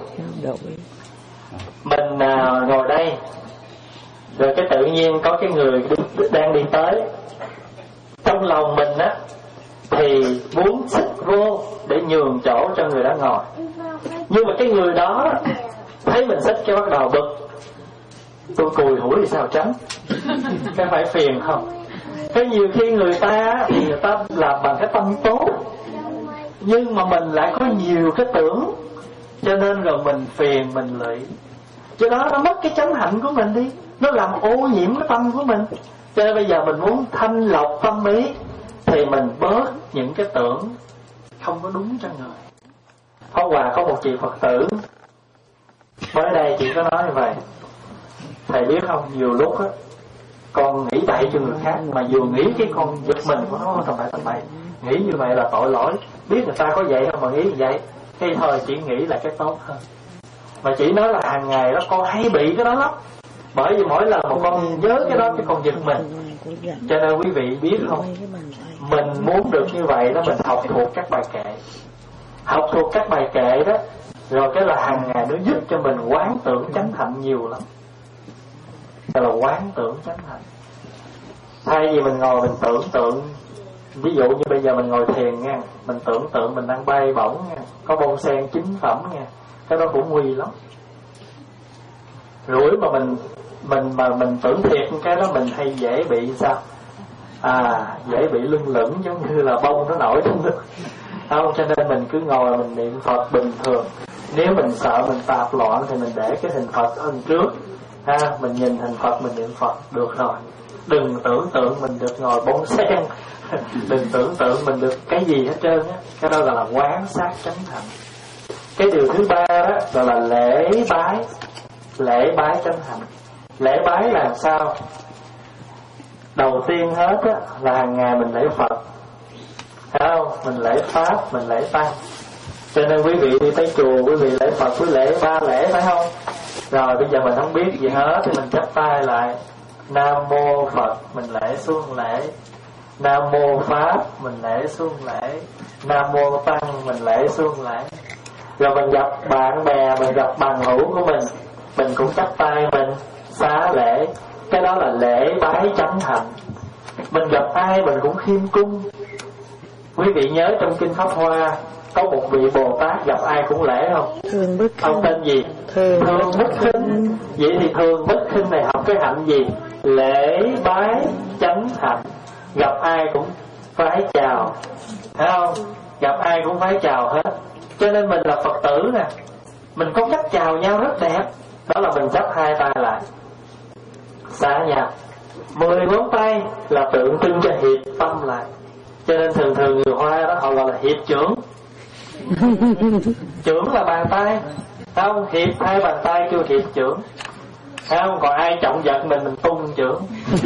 mình à, ngồi đây, rồi cái tự nhiên có cái người đi, đang đi tới, trong lòng mình á thì muốn xích vô để nhường chỗ cho người đó ngồi, nhưng mà cái người đó thấy mình xích cái bắt đầu bực, tôi cùi hủi thì sao tránh, cái phải phiền không? Cái nhiều khi người ta thì người ta làm bằng cái tâm tốt, nhưng mà mình lại có nhiều cái tưởng, cho nên rồi mình phiền mình lụy, cho đó nó mất cái chánh hạnh của mình đi, nó làm ô nhiễm cái tâm của mình. Cho nên bây giờ mình muốn thanh lọc tâm ý thì mình bớt những cái tưởng không có đúng cho người. Hôm qua có một chị Phật tử mới đây chị có nói như vậy, thầy biết không, nhiều lúc á con nghĩ bậy cho người khác, mà vừa nghĩ cái con giật mình của nó tầm bậy tầm bậy, nghĩ như vậy là tội lỗi, biết người ta có vậy không mà nghĩ như vậy, cái thời chỉ nghĩ là cái tốt hơn. Mà chỉ nói là hàng ngày đó con hay bị cái đó lắm, bởi vì mỗi lần một con nhớ cái đó cái con giật mình. Cho nên quý vị biết không, mình muốn được như vậy đó, mình học thuộc các bài kệ, học thuộc các bài kệ đó, rồi cái là hàng ngày nó giúp cho mình quán tưởng chánh hạnh nhiều lắm. Đó là quán tưởng chánh hạnh. Thay vì mình ngồi mình tưởng tượng, ví dụ như bây giờ mình ngồi thiền nha, mình tưởng tượng mình đang bay bổng nha, có bông sen chính phẩm nha, cái đó cũng nguy lắm. Rủi mà mình mình mà mình tưởng thiệt cái đó mình hay dễ bị sao? À, dễ bị lưng lửng giống như là bông nó nổi trong nước. Không, cho nên mình cứ ngồi mình niệm Phật bình thường. Nếu mình sợ mình tạp loạn thì mình để cái hình Phật ở trước, ha, mình nhìn hình Phật mình niệm Phật được rồi. Đừng tưởng tượng mình được ngồi bông sen, đừng tưởng tượng mình được cái gì hết trơn á. Cái đó là quán sát chánh hạnh. Cái điều thứ ba đó gọi là lễ bái, lễ bái chánh hạnh. Lễ bái là sao? Đầu tiên hết á là hàng ngày mình lễ Phật, thấy không? Mình lễ Pháp, mình lễ Tăng. Cho nên quý vị đi tới chùa, quý vị lễ Phật với lễ ba lễ, phải không? Rồi bây giờ mình không biết gì hết thì mình chắp tay lại, Nam Mô Phật, mình lễ xuống lễ. Nam Mô Pháp, mình lễ xuống lễ. Nam Mô Tăng, mình lễ xuống lễ. Rồi mình gặp bạn bè, mình gặp bằng hữu của mình, mình cũng chắp tay mình xá lễ. Cái đó là lễ bái chánh hạnh. Mình gặp ai mình cũng khiêm cung. Quý vị nhớ trong Kinh Pháp Hoa có một vị Bồ Tát gặp ai cũng lễ không? Thường bất khinh. Ông tên gì? Thường, thường bất khinh. Vậy thì thường bất khinh này học cái hạnh gì? Lễ bái chánh hạnh. Gặp ai cũng phải chào, thấy không? Gặp ai cũng phải chào hết. Cho nên mình là Phật tử nè, mình có cách chào nhau rất đẹp. Đó là mình chắp hai tay lại, xá nhau. Mười ngón tay là tượng trưng cho hiệp tâm lại. Cho nên thường thường người Hoa đó họ gọi là hiệp trưởng. Trưởng là bàn tay, không? Hiệp hai bàn tay kêu hiệp trưởng, không? Còn ai trọng giật mình mình tung trưởng.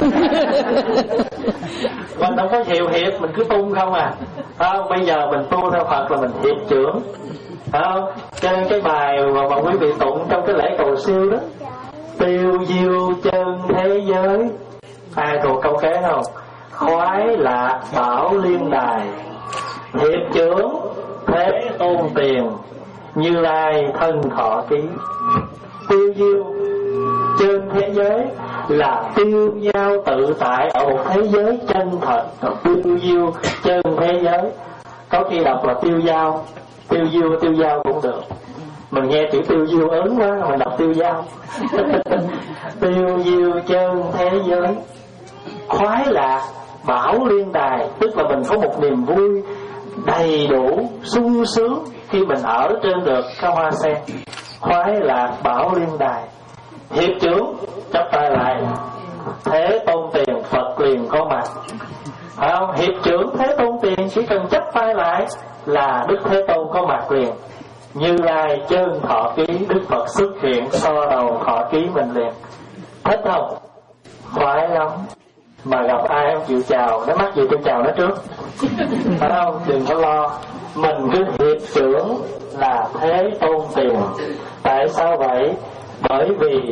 Mình không có hiệu hiệp, mình cứ tung không à, không? Bây giờ mình tu theo Phật là mình hiệp trưởng, không? Cho nên cái bài mà, mà quý vị tụng trong cái lễ cầu siêu đó, tiêu diêu chân thế giới, ai thuộc câu kế không? Khoái lạc bảo liên đài, hiệp trưởng thế tôn tiền, Như Lai thân thọ ký. Tiêu diêu chân thế giới là tiêu giao tự tại ở một thế giới chân thật. Tiêu diêu chân thế giới, có khi đọc là tiêu giao, tiêu diêu tiêu giao cũng được. Mình nghe chữ tiêu diêu ớn quá, mình đọc tiêu giao. Tiêu diêu chân thế giới, khoái lạc bảo liên đài, tức là mình có một niềm vui đầy đủ, sung sướng khi mình ở trên được cái hoa sen. khoái lạc bảo liên đài. Hiệp trưởng chắp tay lại, Thế Tôn Tiền Phật liền có mặt. Phải không? Hiệp trưởng Thế Tôn Tiền chỉ cần chắp tay lại là Đức Thế Tôn có mặt liền. Như Lai chân thọ ký, Đức Phật xuất hiện so đầu thọ ký mình liền. Thích không? Khoái lắm. Mà gặp ai không chịu chào, nó mắc gì tôi chào nó trước. Phải không? Đừng có lo. Mình cứ hiệp trưởng là Thế Tôn Tiền. Tại sao vậy? Bởi vì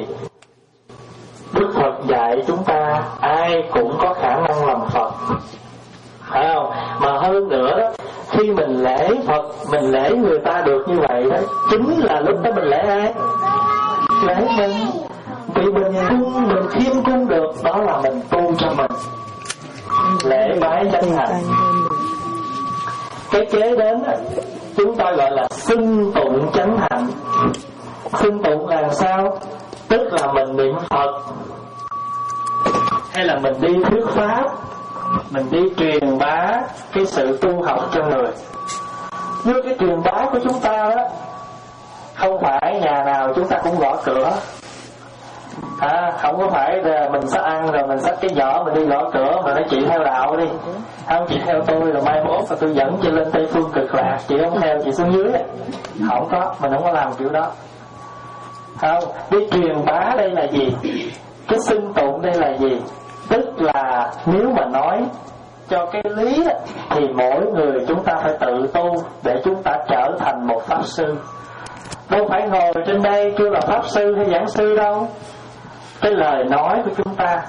Đức Phật dạy chúng ta ai cũng có khả năng làm Phật. Phải không? Mà hơn nữa đó, khi mình lễ Phật, mình lễ người ta được như vậy đó, chính là lúc đó mình lễ ai? Lễ mình. Vì mình cung, mình khiêm cung được, đó là mình tu cho mình. Lễ bái chân thành. Cái kế đến đó, chúng ta gọi là xưng tụng chánh hạnh. Xưng tụng là sao? Tức là mình niệm Phật, hay là mình đi thuyết pháp, mình đi truyền bá cái sự tu học cho người. Như cái truyền bá của chúng ta đó, không phải nhà nào chúng ta cũng gõ cửa. À, không có phải là mình sẽ ăn rồi mình xách cái giỏ mình đi gõ cửa mà nói chị theo đạo đi, không chị theo tôi rồi mai mốt rồi tôi dẫn chị lên Tây Phương Cực Lạc, chị không theo chị xuống dưới. Không có, mình không có làm kiểu đó. Không, đi truyền bá đây là gì? Cái xưng tụng đây là gì? Tức là nếu mà nói cho cái lý thì mỗi người chúng ta phải tự tu để chúng ta trở thành một pháp sư. Đâu phải ngồi trên đây kêu là pháp sư hay giảng sư đâu. Cái lời nói của chúng ta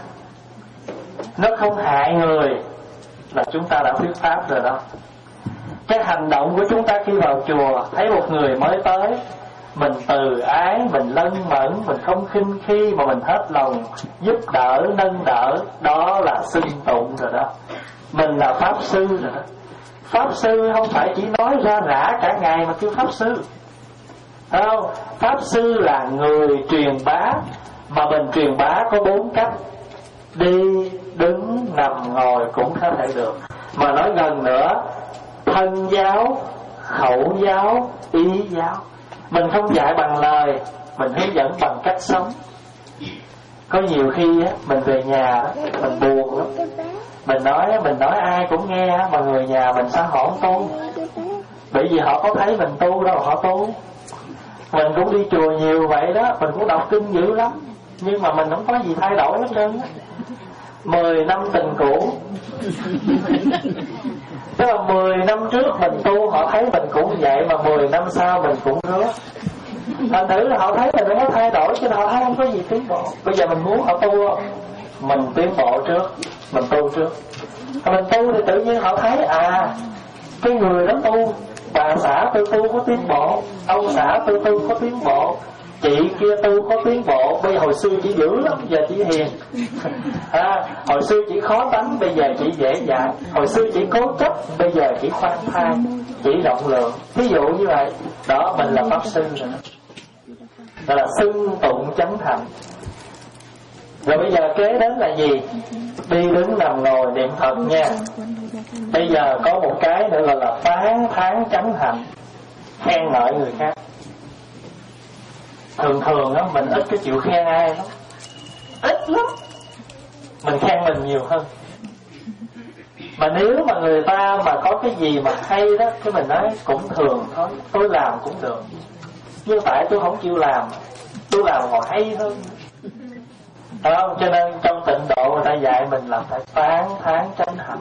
nó không hại người là chúng ta đã thuyết pháp rồi đó. Cái hành động của chúng ta khi vào chùa, thấy một người mới tới, mình từ ái, mình lân mẫn, mình không khinh khi mà mình hết lòng giúp đỡ, nâng đỡ, đó là xưng tụng rồi đó. Mình là pháp sư rồi đó. Pháp sư không phải chỉ nói ra rã cả ngày mà kêu pháp sư. Thấy không? Pháp sư là người truyền bá, mà mình truyền bá có bốn cách: đi, đứng, nằm, ngồi cũng có thể được. Mà nói gần nữa, thân giáo, khẩu giáo, ý giáo. Mình không dạy bằng lời, mình hướng dẫn bằng cách sống. Có nhiều khi á, mình về nhà mình buồn lắm, mình nói mình nói ai cũng nghe, mà người nhà mình sao họ không tu? Bởi vì họ có thấy mình tu đâu họ tu. Mình cũng đi chùa nhiều vậy đó, mình cũng đọc kinh dữ lắm, nhưng mà mình không có gì thay đổi hết trơn á. Mười năm tình cũ. Tức là mười năm trước mình tu họ thấy mình cũng vậy, mà mười năm sau mình cũng rứa. Thành thử là họ thấy mình không có thay đổi, cho nên họ thấy không có gì tiến bộ. Bây giờ mình muốn họ tu không? Mình tiến bộ trước, mình tu trước. Mình tu thì tự nhiên họ thấy à, cái người đó tu, bà xã tôi tu có tiến bộ, ông xã tôi tu có tiến bộ, chị kia tu có tiến bộ. Bây giờ hồi xưa chỉ dữ lắm, giờ chỉ hiền. À, hồi xưa chỉ khó tánh, bây giờ chỉ dễ dàng. Hồi xưa chỉ cố chấp, bây giờ chỉ khoan thai, chỉ rộng lượng. Ví dụ như vậy. Đó, mình là pháp sư rồi đó. Đó là xưng tụng chánh thành. Rồi bây giờ kế đến là gì? Đi đứng nằm ngồi niệm Phật nha. Bây giờ có một cái nữa gọi là phán thán chánh hạnh, khen ngợi người khác. Thường thường á, mình ít cái chịu khen ai lắm, ít lắm. Mình khen mình nhiều hơn. Mà nếu mà người ta mà có cái gì mà hay đó, cái mình nói cũng thường thôi, tôi làm cũng được, nhưng tại tôi không chịu làm, tôi làm còn hay hơn. Đúng không? Cho nên trong tịnh độ người ta dạy mình là phải tán thán chánh hạnh.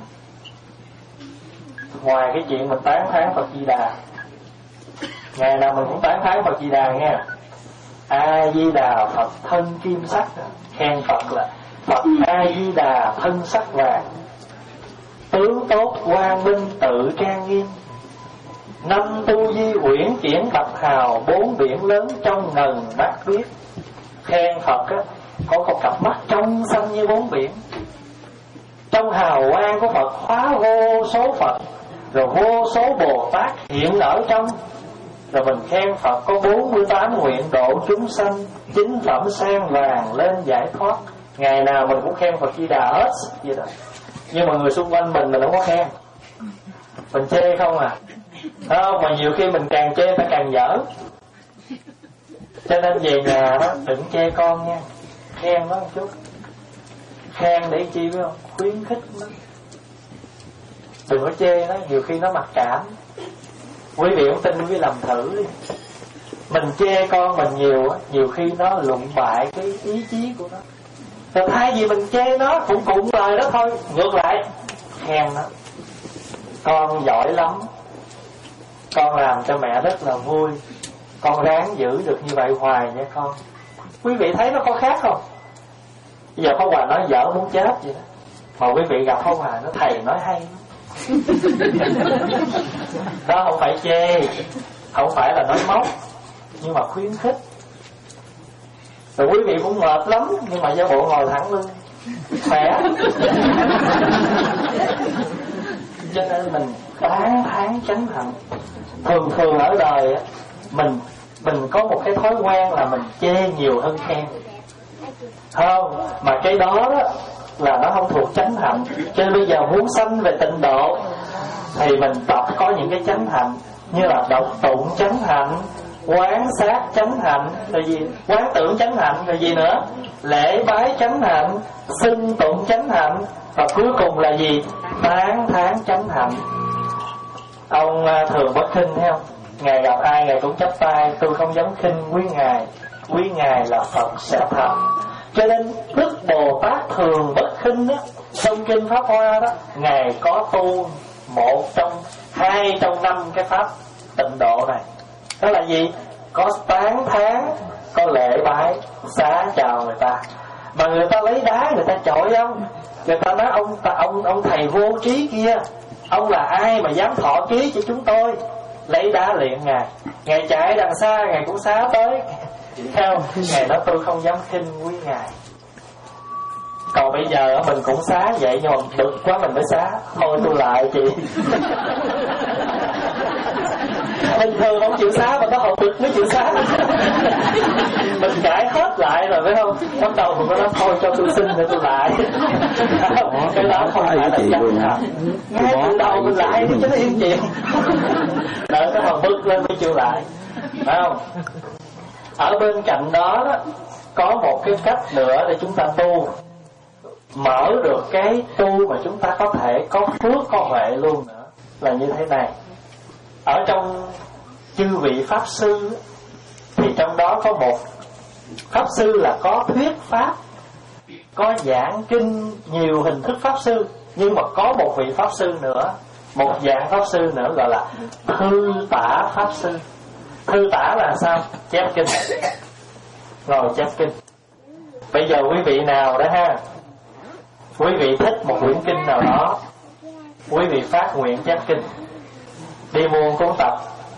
Ngoài cái chuyện mình tán thán Phật Di Đà, ngày nào mình cũng tán thán Phật Di Đà nghe. A Di Đà Phật thân kim sắc, khen Phật là Phật A Di Đà thân sắc vàng, tướng tốt quang minh tự trang nghiêm, năm tu di uyển chuyển tập hào, bốn biển lớn trong ngần mắt biết. Khen Phật á, có một cặp mắt trong xanh như bốn biển. Trong hào quang của Phật khóa vô số Phật, rồi vô số Bồ Tát hiện ở trong. Rồi mình khen Phật có bốn mươi tám nguyện độ chúng sanh, chính phẩm sang vàng lên giải thoát. Ngày nào mình cũng khen Phật Di Đà hết vậy đó. Nhưng mà người xung quanh mình mình không có khen, mình chê không à. Không, mà nhiều khi mình càng chê ta càng dở. Cho nên về nhà đó đừng chê con nha, khen nó một chút. Khen để chi biết không? Khuyến khích nó. Đừng có chê nó, nhiều khi nó mặc cảm. Quý vị không tin quý vị làm thử đi. Mình chê con mình nhiều á, nhiều khi nó lụng bại cái ý chí của nó. Rồi thay vì mình chê nó cũng cụng lời đó thôi, ngược lại khen nó. Con giỏi lắm, con làm cho mẹ rất là vui, con ráng giữ được như vậy hoài nha con. Quý vị thấy nó có khác không? Bây giờ Pháp Hòa nói dở muốn chết vậy đó, mà quý vị gặp Pháp Hòa nó thầy nói hay đó không phải chê, không phải là nói móc, nhưng mà khuyến khích. Rồi quý vị cũng mệt lắm, nhưng mà giả bộ ngồi thẳng lưng khỏe. Cho nên mình tán thán chánh hạnh. Thường thường ở đời mình mình có một cái thói quen là mình chê nhiều hơn khen, không? Mà cái đó là nó không thuộc chánh hạnh. Cho nên bây giờ muốn sanh về tịnh độ thì mình tập có những cái chánh hạnh, như là đọc tụng chánh hạnh, quán sát chánh hạnh, rồi gì quán tưởng chánh hạnh, rồi gì nữa, lễ bái chánh hạnh, xưng tụng chánh hạnh, và cuối cùng là gì, tán thán chánh hạnh. Ông Thường Bất Khinh thấy không, ngài gặp ai ngài cũng chắp tay, tôi không dám khinh quý ngài, quý ngài là Phật sẽ thật. Cho nên Đức Bồ Tát Thường Bất Khinh đó, trong kinh Pháp Hoa đó, ngài có tu một trong hai trong năm cái pháp tịnh độ này. Đó là gì? Có tán thán, có lễ bái, xá chào người ta. Mà người ta lấy đá người ta chọi ông, người ta nói ông ông ông thầy vô trí kia, ông là ai mà dám thọ ký cho chúng tôi? Lấy đá liền ngài, ngài chạy đằng xa ngài cũng xá tới. Theo ngài nói tôi không dám khinh quý ngài. Còn bây giờ mình cũng xá vậy, nhưng mà bực quá mình mới xá, thôi tôi lại chị. Bình thường không chịu xá, mà có hậu bực mới chịu xá. Mình cãi hết lại rồi phải không? Bắt đầu mình có nói thôi cho tôi xin để tôi lại. Cái đó không phải là chánh hạnh. Ngay từ đầu mình lại đi cho nó yên chuyện. Đợi cái hậu bực lên mới chịu lại, phải không? Ở bên cạnh đó, đó có một cái cách nữa để chúng ta tu, mở được cái tu mà chúng ta có thể có phước có huệ luôn nữa, là như thế này. Ở trong chư vị Pháp Sư thì trong đó có một Pháp Sư là có thuyết Pháp, có giảng kinh, nhiều hình thức Pháp Sư. Nhưng mà có một vị Pháp Sư nữa, một dạng Pháp Sư nữa gọi là Thư Tả Pháp Sư. Thư tả là sao? Chép kinh, ngồi chép kinh. Bây giờ quý vị nào đó ha, quý vị thích một quyển kinh nào đó, quý vị phát nguyện chép kinh, đi mua cuốn tập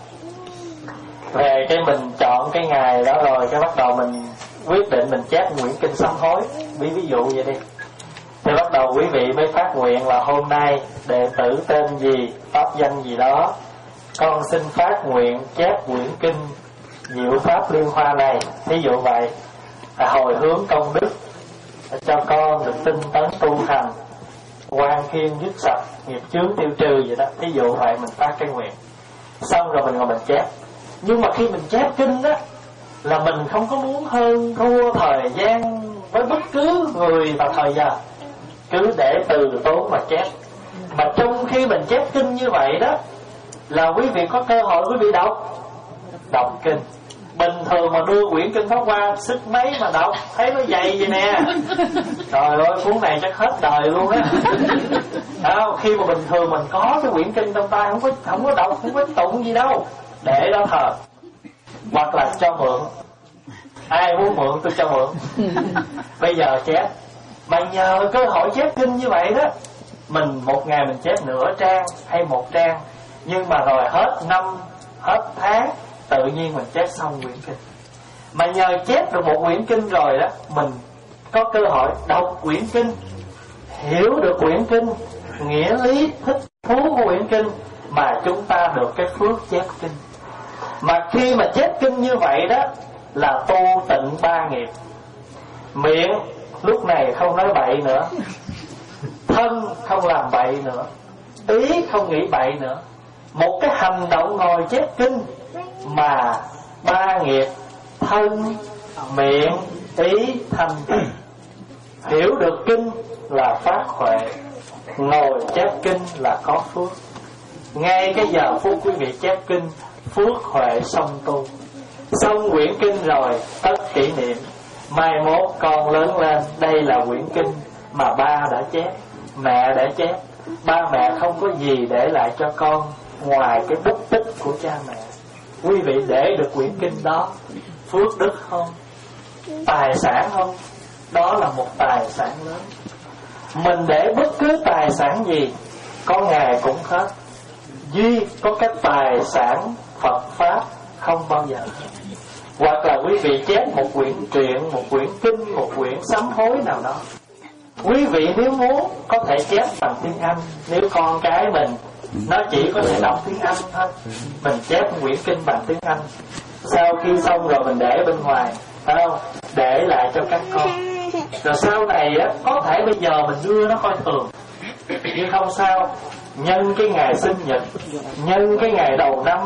về, cái mình chọn cái ngày đó rồi cái bắt đầu mình quyết định mình chép quyển kinh sám hối, ví ví dụ vậy đi. Thì bắt đầu quý vị mới phát nguyện là hôm nay đệ tử tên gì, pháp danh gì đó, con xin phát nguyện chép quyển kinh Diệu Pháp Liên Hoa này, ví dụ vậy, à, hồi hướng công đức cho con được tinh tấn tu hành, quan khiên dứt sạch, nghiệp chướng tiêu trừ vậy đó, ví dụ vậy. Mình phát cái nguyện xong rồi mình ngồi mình chép. Nhưng mà khi mình chép kinh đó là mình không có muốn hơn thua thời gian với bất cứ người vào thời giờ, cứ để từ tốn mà chép. Mà trong khi mình chép kinh như vậy đó là quý vị có cơ hội quý vị đọc đọc kinh. Bình thường mà đưa quyển kinh Pháp Hoa sức mấy mà đọc, thấy nó dày vậy nè, trời ơi cuốn này chắc hết đời luôn á. Đó, khi mà bình thường mình có cái quyển kinh trong tay, không có không có đọc, không có tụng gì đâu, để đó thờ, hoặc là cho mượn, ai muốn mượn tôi cho mượn. Bây giờ chép, mà nhờ cơ hội chép kinh như vậy đó, mình một ngày mình chép nửa trang hay một trang, nhưng mà rồi hết năm hết tháng tự nhiên mình chép xong quyển kinh. Mà nhờ chép được một quyển kinh rồi đó, mình có cơ hội đọc quyển kinh, hiểu được quyển kinh, nghĩa lý thích thú của quyển kinh, mà chúng ta được cái phước chép kinh. Mà khi mà chép kinh như vậy đó là tu tịnh ba nghiệp. Miệng lúc này không nói bậy nữa, thân không làm bậy nữa, ý không nghĩ bậy nữa. Một cái hành động ngồi chép kinh mà ba nghiệp thân, miệng, ý, thanh tịnh. Hiểu được kinh là phát huệ, ngồi chép kinh là có phước. Ngay cái giờ phút quý vị chép kinh, phước huệ song tu. Xong quyển kinh rồi, tất kỷ niệm. Mai mốt con lớn lên, đây là quyển kinh mà ba đã chép, mẹ đã chép. Ba mẹ không có gì để lại cho con ngoài cái bút tích của cha mẹ. Quý vị để được quyển kinh đó, phước đức không? Tài sản không? Đó là một tài sản lớn. Mình để bất cứ tài sản gì, có ngày cũng hết. Duy có cái tài sản Phật Pháp không bao giờ hết. Hoặc là quý vị chép một quyển truyện, một quyển kinh, một quyển sám hối nào đó. Quý vị nếu muốn có thể chép bằng tiếng Anh. Nếu con cái mình nó chỉ có thể đọc tiếng Anh thôi, mình chép một quyển kinh bằng tiếng Anh. Sau khi xong rồi mình để bên ngoài, phải không? Để lại cho các con. Rồi sau này á, có thể bây giờ mình đưa nó coi thường, nhưng không sao. Nhân cái ngày sinh nhật, nhân cái ngày đầu năm,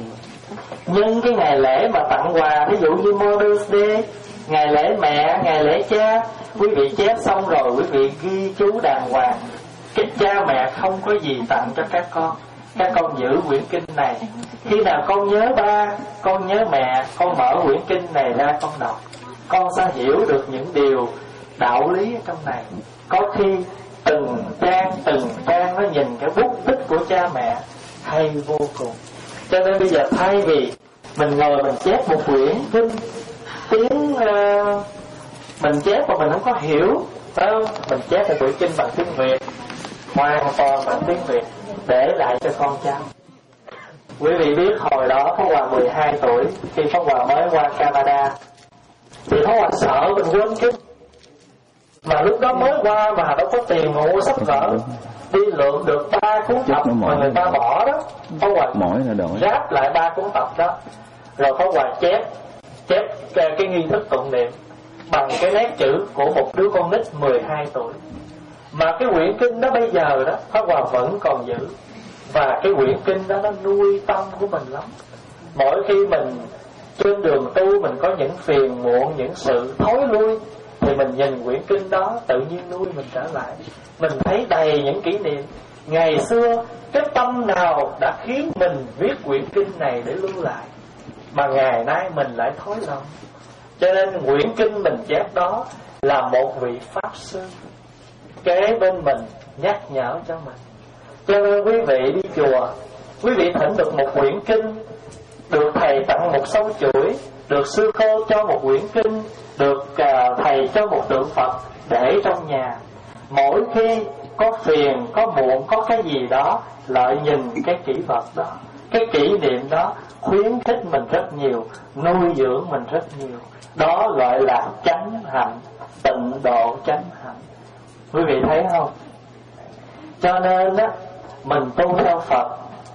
nhân cái ngày lễ mà tặng quà, ví dụ như Mother's Day, ngày lễ mẹ, ngày lễ cha, quý vị chép xong rồi quý vị ghi chú đàng hoàng. Cái cha mẹ không có gì tặng cho các con, các con giữ quyển kinh này. Khi nào con nhớ ba, con nhớ mẹ, con mở quyển kinh này ra con đọc, con sẽ hiểu được những điều đạo lý ở trong này. Có khi từng trang từng trang nó nhìn cái bút tích của cha mẹ hay vô cùng. Cho nên bây giờ thay vì mình ngồi mình chép một quyển kinh tiếng uh, mình chép mà mình không có hiểu, phải không? Mình chép một quyển kinh bằng tiếng Việt, hoàn toàn bằng tiếng Việt, để lại cho con cháu. Quý vị biết hồi đó Pháp Hòa mười hai tuổi, khi Pháp Hòa mới qua Canada, thì Pháp Hòa sợ mình quên kinh. Mà lúc đó mới qua mà đâu có tiền mà mua sách vở, đi lượm được ba cuốn tập mà người ta bỏ đó, Pháp Hòa ráp lại ba cuốn tập đó, rồi Pháp Hòa chép chép cái, cái nghi thức tụng niệm bằng cái nét chữ của một đứa con nít mười hai tuổi. Mà cái quyển kinh đó bây giờ đó Pháp Hòa vẫn còn giữ. Và cái quyển kinh đó nó nuôi tâm của mình lắm. Mỗi khi mình trên đường tu mình có những phiền muộn, những sự thối lui, thì mình nhìn quyển kinh đó tự nhiên nuôi mình trở lại. Mình thấy đầy những kỷ niệm. Ngày xưa cái tâm nào đã khiến mình viết quyển kinh này để lưu lại, mà ngày nay mình lại thối lòng. Cho nên quyển kinh mình chép đó là một vị Pháp Sư kế bên mình nhắc nhở cho mình. Cho nên quý vị đi chùa, quý vị thỉnh được một quyển kinh, được thầy tặng một sâu chuỗi, được sư cô cho một quyển kinh, được uh, thầy cho một tượng Phật để trong nhà. Mỗi khi có phiền, có muộn, có cái gì đó, lại nhìn cái kỷ vật đó, cái kỷ niệm đó khuyến khích mình rất nhiều, nuôi dưỡng mình rất nhiều. Đó gọi là chánh hạnh, tịnh độ chánh hạnh. Quý vị thấy không? Cho nên á, mình tu theo Phật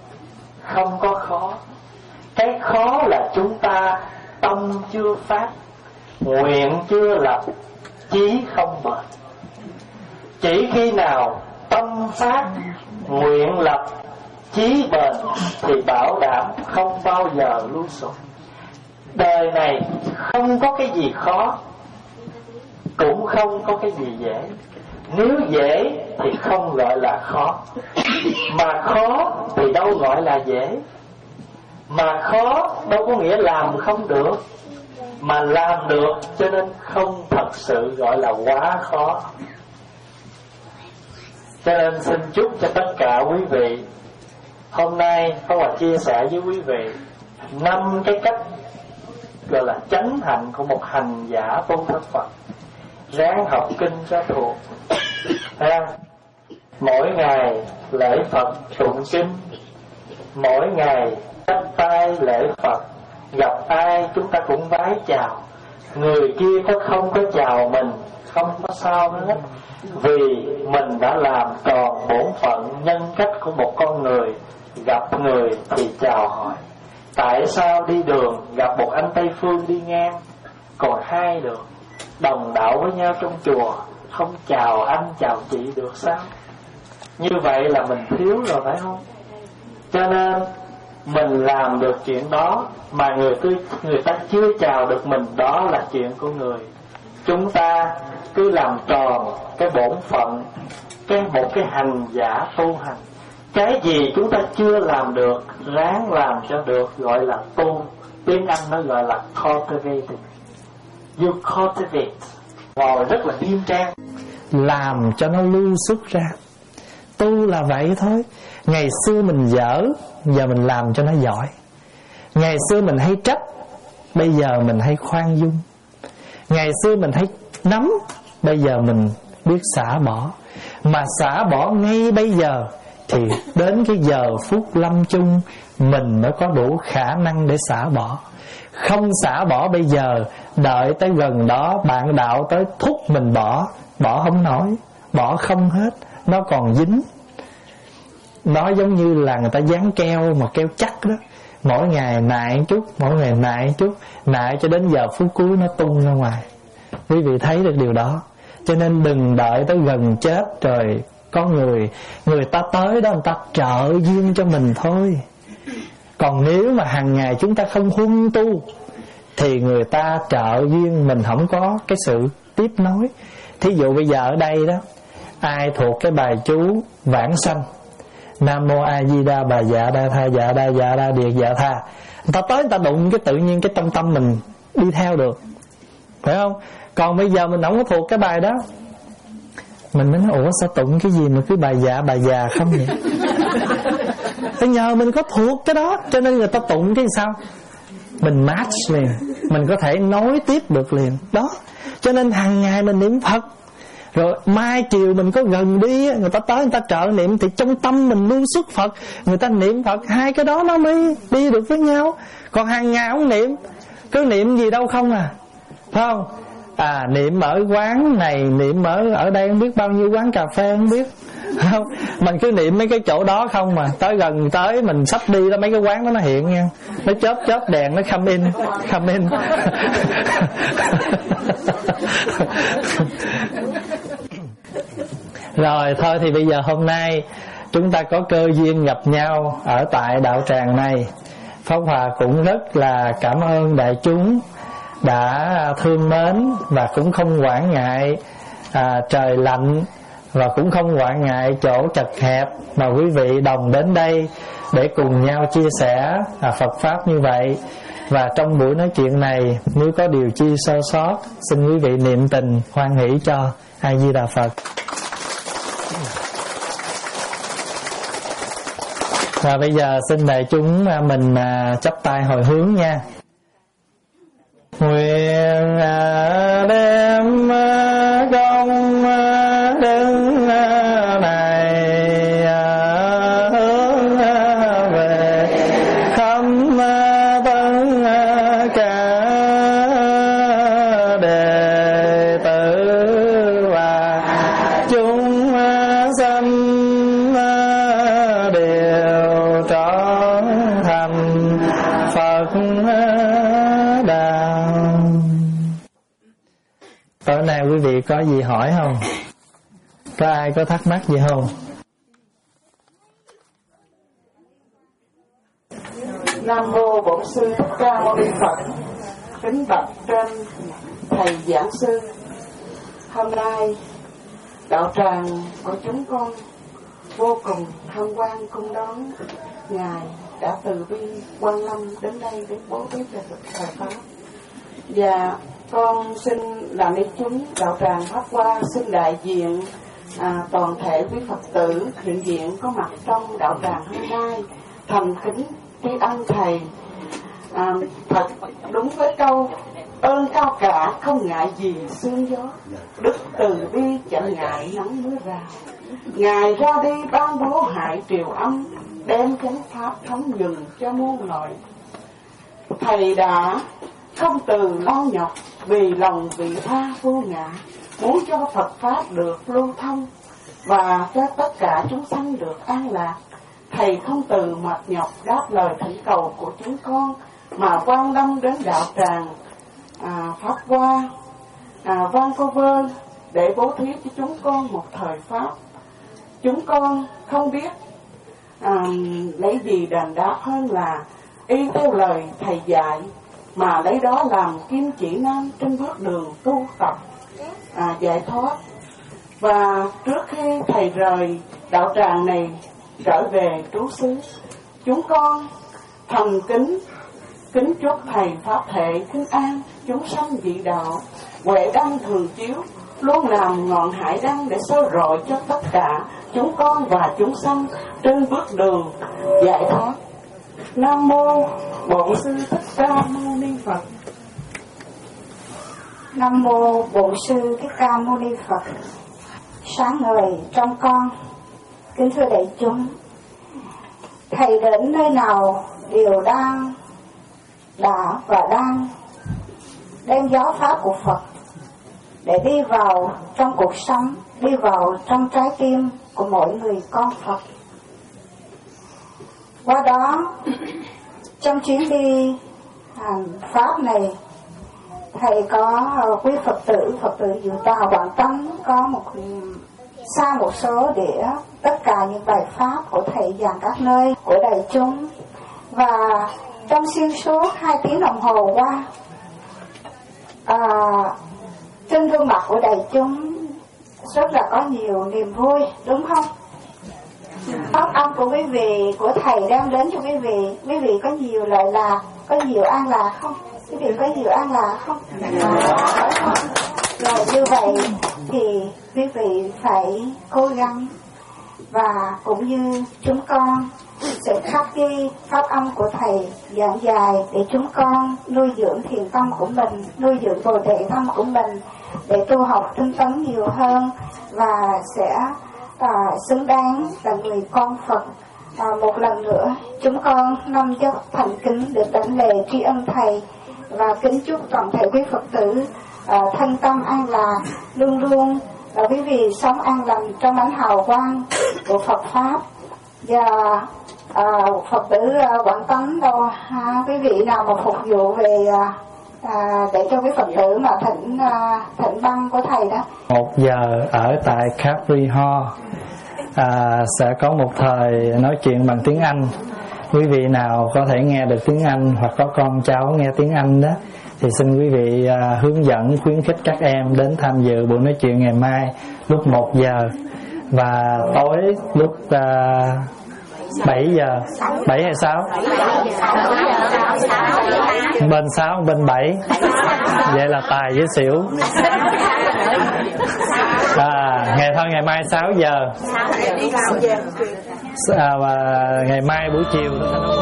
không có khó. Cái khó là chúng ta tâm chưa phát, nguyện chưa lập, chí không bền. Chỉ khi nào tâm phát, nguyện lập, chí bền thì bảo đảm không bao giờ lui sụp. Đời này không có cái gì khó, cũng không có cái gì dễ. Nếu dễ thì không gọi là khó, mà khó thì đâu gọi là dễ. Mà khó đâu có nghĩa làm không được, mà làm được cho nên không thật sự gọi là quá khó. Cho nên xin chúc cho tất cả quý vị, hôm nay Pháp Hòa chia sẻ với quý vị năm cái cách gọi là chánh hạnh của một hành giả tu theo Phật. Ráng học kinh cho thuộc ha. Mỗi ngày lễ Phật tụng kinh, mỗi ngày chắp tay lễ Phật, gặp ai chúng ta cũng vái chào. Người kia có không có chào mình không có sao hết, vì mình đã làm tròn bổn phận nhân cách của một con người. Gặp người thì chào hỏi. Tại sao đi đường gặp một anh Tây Phương đi ngang, còn hai được đồng đạo với nhau trong chùa, không chào anh chào chị được sao? Như vậy là mình thiếu rồi phải không? Cho nên mình làm được chuyện đó mà người cứ người ta chưa chào được mình, đó là chuyện của người. Chúng ta cứ làm tròn cái bổn phận, cái một cái hành giả tu hành. Cái gì chúng ta chưa làm được, ráng làm cho được, gọi là tu. Tiếng Anh nó gọi là cultivating. You cultivate. Ngồi rất là nghiêm trang, làm cho nó lưu xuất ra. Tu là vậy thôi. Ngày xưa mình dở, giờ mình làm cho nó giỏi. Ngày xưa mình hay trách, bây giờ mình hay khoan dung. Ngày xưa mình hay nắm, bây giờ mình biết xả bỏ. Mà xả bỏ ngay bây giờ thì đến cái giờ phút lâm chung mình mới có đủ khả năng để xả bỏ. Không xả bỏ bây giờ, đợi tới gần đó bạn đạo tới thúc mình bỏ, bỏ không nổi, bỏ không hết, nó còn dính. Nó giống như là người ta dán keo mà keo chắc đó, mỗi ngày nại chút, mỗi ngày nại chút, nại cho đến giờ phút cuối nó tung ra ngoài. Quý vị thấy được điều đó. Cho nên đừng đợi tới gần chết rồi có người người ta tới đó người ta trợ duyên cho mình thôi. Còn nếu mà hàng ngày chúng ta không huân tu thì người ta trợ duyên, mình không có cái sự tiếp nối. Thí dụ bây giờ ở đây đó, ai thuộc cái bài chú vãng sanh Nam Mô A Di Đà Bà Dạ Đa Tha Dạ Đa Dạ Đa Điệt Dạ Tha, người ta tới người ta đụng cái tự nhiên cái tâm tâm mình đi theo được, phải không? Còn bây giờ mình không có thuộc cái bài đó, mình mới nói ủa sao tụng cái gì mà cứ bà dạ bà già không vậy? Phải nhờ mình có thuộc cái đó, cho nên người ta tụng cái sao mình match liền, mình có thể nối tiếp được liền đó. Cho nên hàng ngày mình niệm Phật, rồi mai chiều mình có gần đi, người ta tới người ta trợ niệm thì trong tâm mình lưu xuất Phật, người ta niệm Phật, hai cái đó nó mới đi được với nhau. Còn hàng ngày không niệm, cứ niệm gì đâu không à, phải không? À, niệm ở quán này, niệm ở ở đây không biết bao nhiêu quán cà phê không biết, không? Mình cứ niệm mấy cái chỗ đó không mà tới gần tới mình sắp đi đó mấy cái quán đó nó hiện nha, nó chớp chớp đèn nó come in, come in. Rồi thôi thì bây giờ hôm nay chúng ta có cơ duyên gặp nhau ở tại đạo tràng này. Pháp Hòa cũng rất là cảm ơn đại chúng đã thương mến và cũng không quản ngại à, trời lạnh và cũng không quản ngại chỗ chật hẹp mà quý vị đồng đến đây để cùng nhau chia sẻ à, Phật Pháp như vậy. Và trong buổi nói chuyện này nếu có điều chi sơ sót, xin quý vị niệm tình hoan hỷ cho. A Di Đà Phật. Và bây giờ xin đại chúng mình à, chắp tay hồi hướng nha. Nguyện đem công đức này hướng về khắp tất cả đệ tử và chúng sanh đều trở thành Phật đạo. Tối nay quý vị có gì hỏi không? Có ai có thắc mắc gì không? Nam mô Bổn Sư Thích Ca Mâu Ni Phật. Kính bạch trên thầy giảng sư, hôm nay đạo tràng của chúng con vô cùng hân hoan cung đón ngài đã từ bi quan lâm đến đây để bố thí cho thời pháp. Và con xin làm ý chúng đạo tràng Pháp Hoa xin đại diện à, toàn thể quý Phật tử hiện diện có mặt trong đạo tràng hôm nay thành kính tri ân thầy. À, thật đúng với câu ơn cao cả không ngại gì sương gió, đức từ bi chẳng ngại nắng mưa rào. Ngài ra đi ban bố hại triều âm, đem chánh pháp thống dừng cho muôn loài. Thầy đã không từ lo nhọc vì lòng vị tha vô ngã, muốn cho Phật pháp được lưu thông và cho tất cả chúng sanh được an lạc. Thầy không từ mệt nhọc đáp lời thỉnh cầu của chúng con mà quan tâm đến đạo tràng à, Pháp Hoa à, Vancouver để bố thí cho chúng con một thời pháp. Chúng con không biết à, lấy gì đền đáp hơn là y theo lời thầy dạy, mà lấy đó làm kim chỉ nam trên bước đường tu tập à, giải thoát. Và trước khi thầy rời đạo tràng này trở về trú xứ, chúng con thành kính kính chúc thầy pháp thể khinh an chúng sanh dị đạo, huệ đăng thường chiếu, luôn làm ngọn hải đăng để soi rọi cho tất cả chúng con và chúng sanh trên bước đường giải thoát. Nam mô Bổn Sư Thích Ca Mâu Ni Phật. Nam mô Bổn Sư Thích Ca Mâu Ni Phật. Sáng ngời trong con, kính thưa đại chúng, thầy đến nơi nào đều đang đã và đang đem giáo pháp của Phật để đi vào trong cuộc sống, đi vào trong trái tim của mỗi người con Phật. Qua đó, trong chuyến đi hành pháp này, thầy có quý Phật tử, Phật tử Dự Tào Quảng Tánh có một xa một số đĩa tất cả những bài pháp của thầy giảng các nơi của đại chúng. Và trong xuyên suốt hai tiếng đồng hồ qua, à, trên gương mặt của đại chúng rất là có nhiều niềm vui, đúng không? Pháp âm của quý vị, của thầy đem đến cho quý vị, quý vị có nhiều lợi lạc, có nhiều an lạc không? Quý vị có nhiều an lạc không? À, rồi như vậy thì quý vị phải cố gắng, và cũng như chúng con sẽ khắc ghi pháp âm của thầy giảng dài để chúng con nuôi dưỡng thiền tâm của mình, nuôi dưỡng bồ đề tâm của mình để tu học tinh tấn nhiều hơn, và sẽ à, xứng đáng là người con Phật. À, một lần nữa chúng con năm dốc thành kính để đảnh lễ tri ân thầy, và kính chúc toàn thể quý Phật tử à, thân tâm an lạc, luôn luôn là quý vị sống an lành trong ánh hào quang của Phật pháp. Và à, Phật tử à, Quảng Tánh đâu à, quý vị nào mà phục vụ về à, à, để cho quý Phật tử mà thỉnh à, thỉnh băng của thầy đó. Một giờ ở tại Capri Hall à, sẽ có một thời nói chuyện bằng tiếng Anh. Quý vị nào có thể nghe được tiếng Anh hoặc có con cháu nghe tiếng Anh đó thì xin quý vị à, hướng dẫn khuyến khích các em đến tham dự buổi nói chuyện ngày mai lúc một giờ, và tối lúc à, bảy giờ, bảy hay sáu? Bên sáu, bên bảy. Vậy là tài với xỉu. À, ngày thôi ngày mai sáu giờ. À, và ngày mai buổi chiều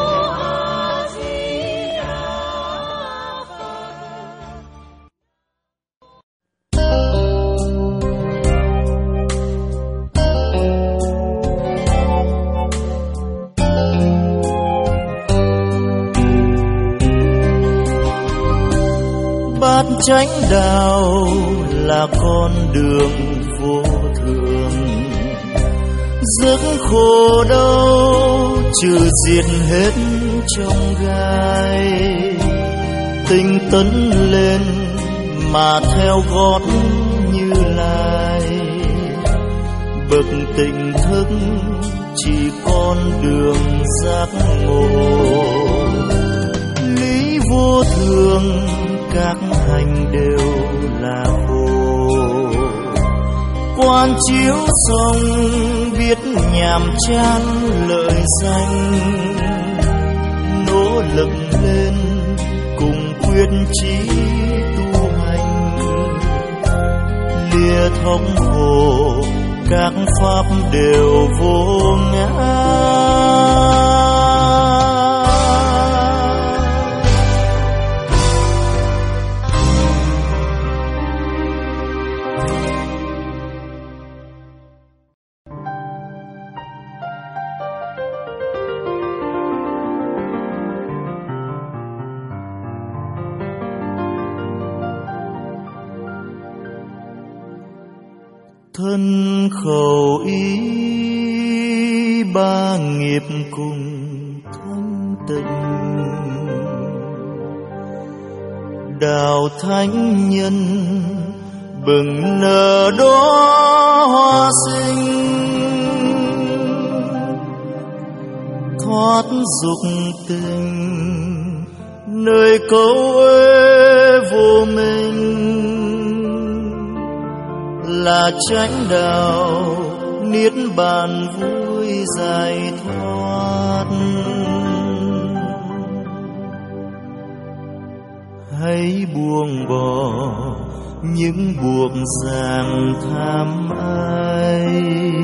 bát chánh đạo là con đường vô thường, giấc khổ đau trừ diệt hết trong gai, tinh tấn lên mà theo gót Như Lai, bậc tỉnh thức chỉ con đường giác ngộ, lý vô thường các hành đều là khổ, quan chiếu xong biết nhàm chán lợi danh, nỗ lực lên cùng quyết chí tu hành, lìa thống khổ các pháp đều vô ngã. Thân khẩu ý ba nghiệp cùng thanh tịnh, đạo thánh nhân bừng nở đóa hoa sinh, dục tình, nơi câu ế vô minh là chánh đạo niết bàn vui giải thoát. Hãy buông bỏ những buộc ràng tham ái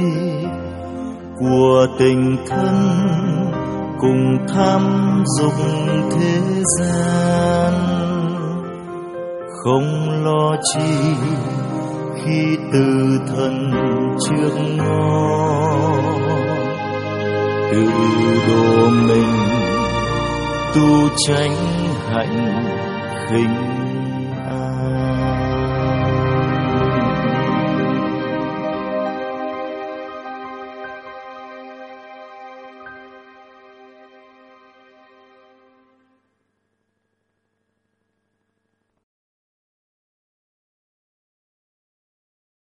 của tình thân cùng tham dục thế gian, không lo chi khi từ thân trước ngõ, tự độ mình tu chánh hạnh khinh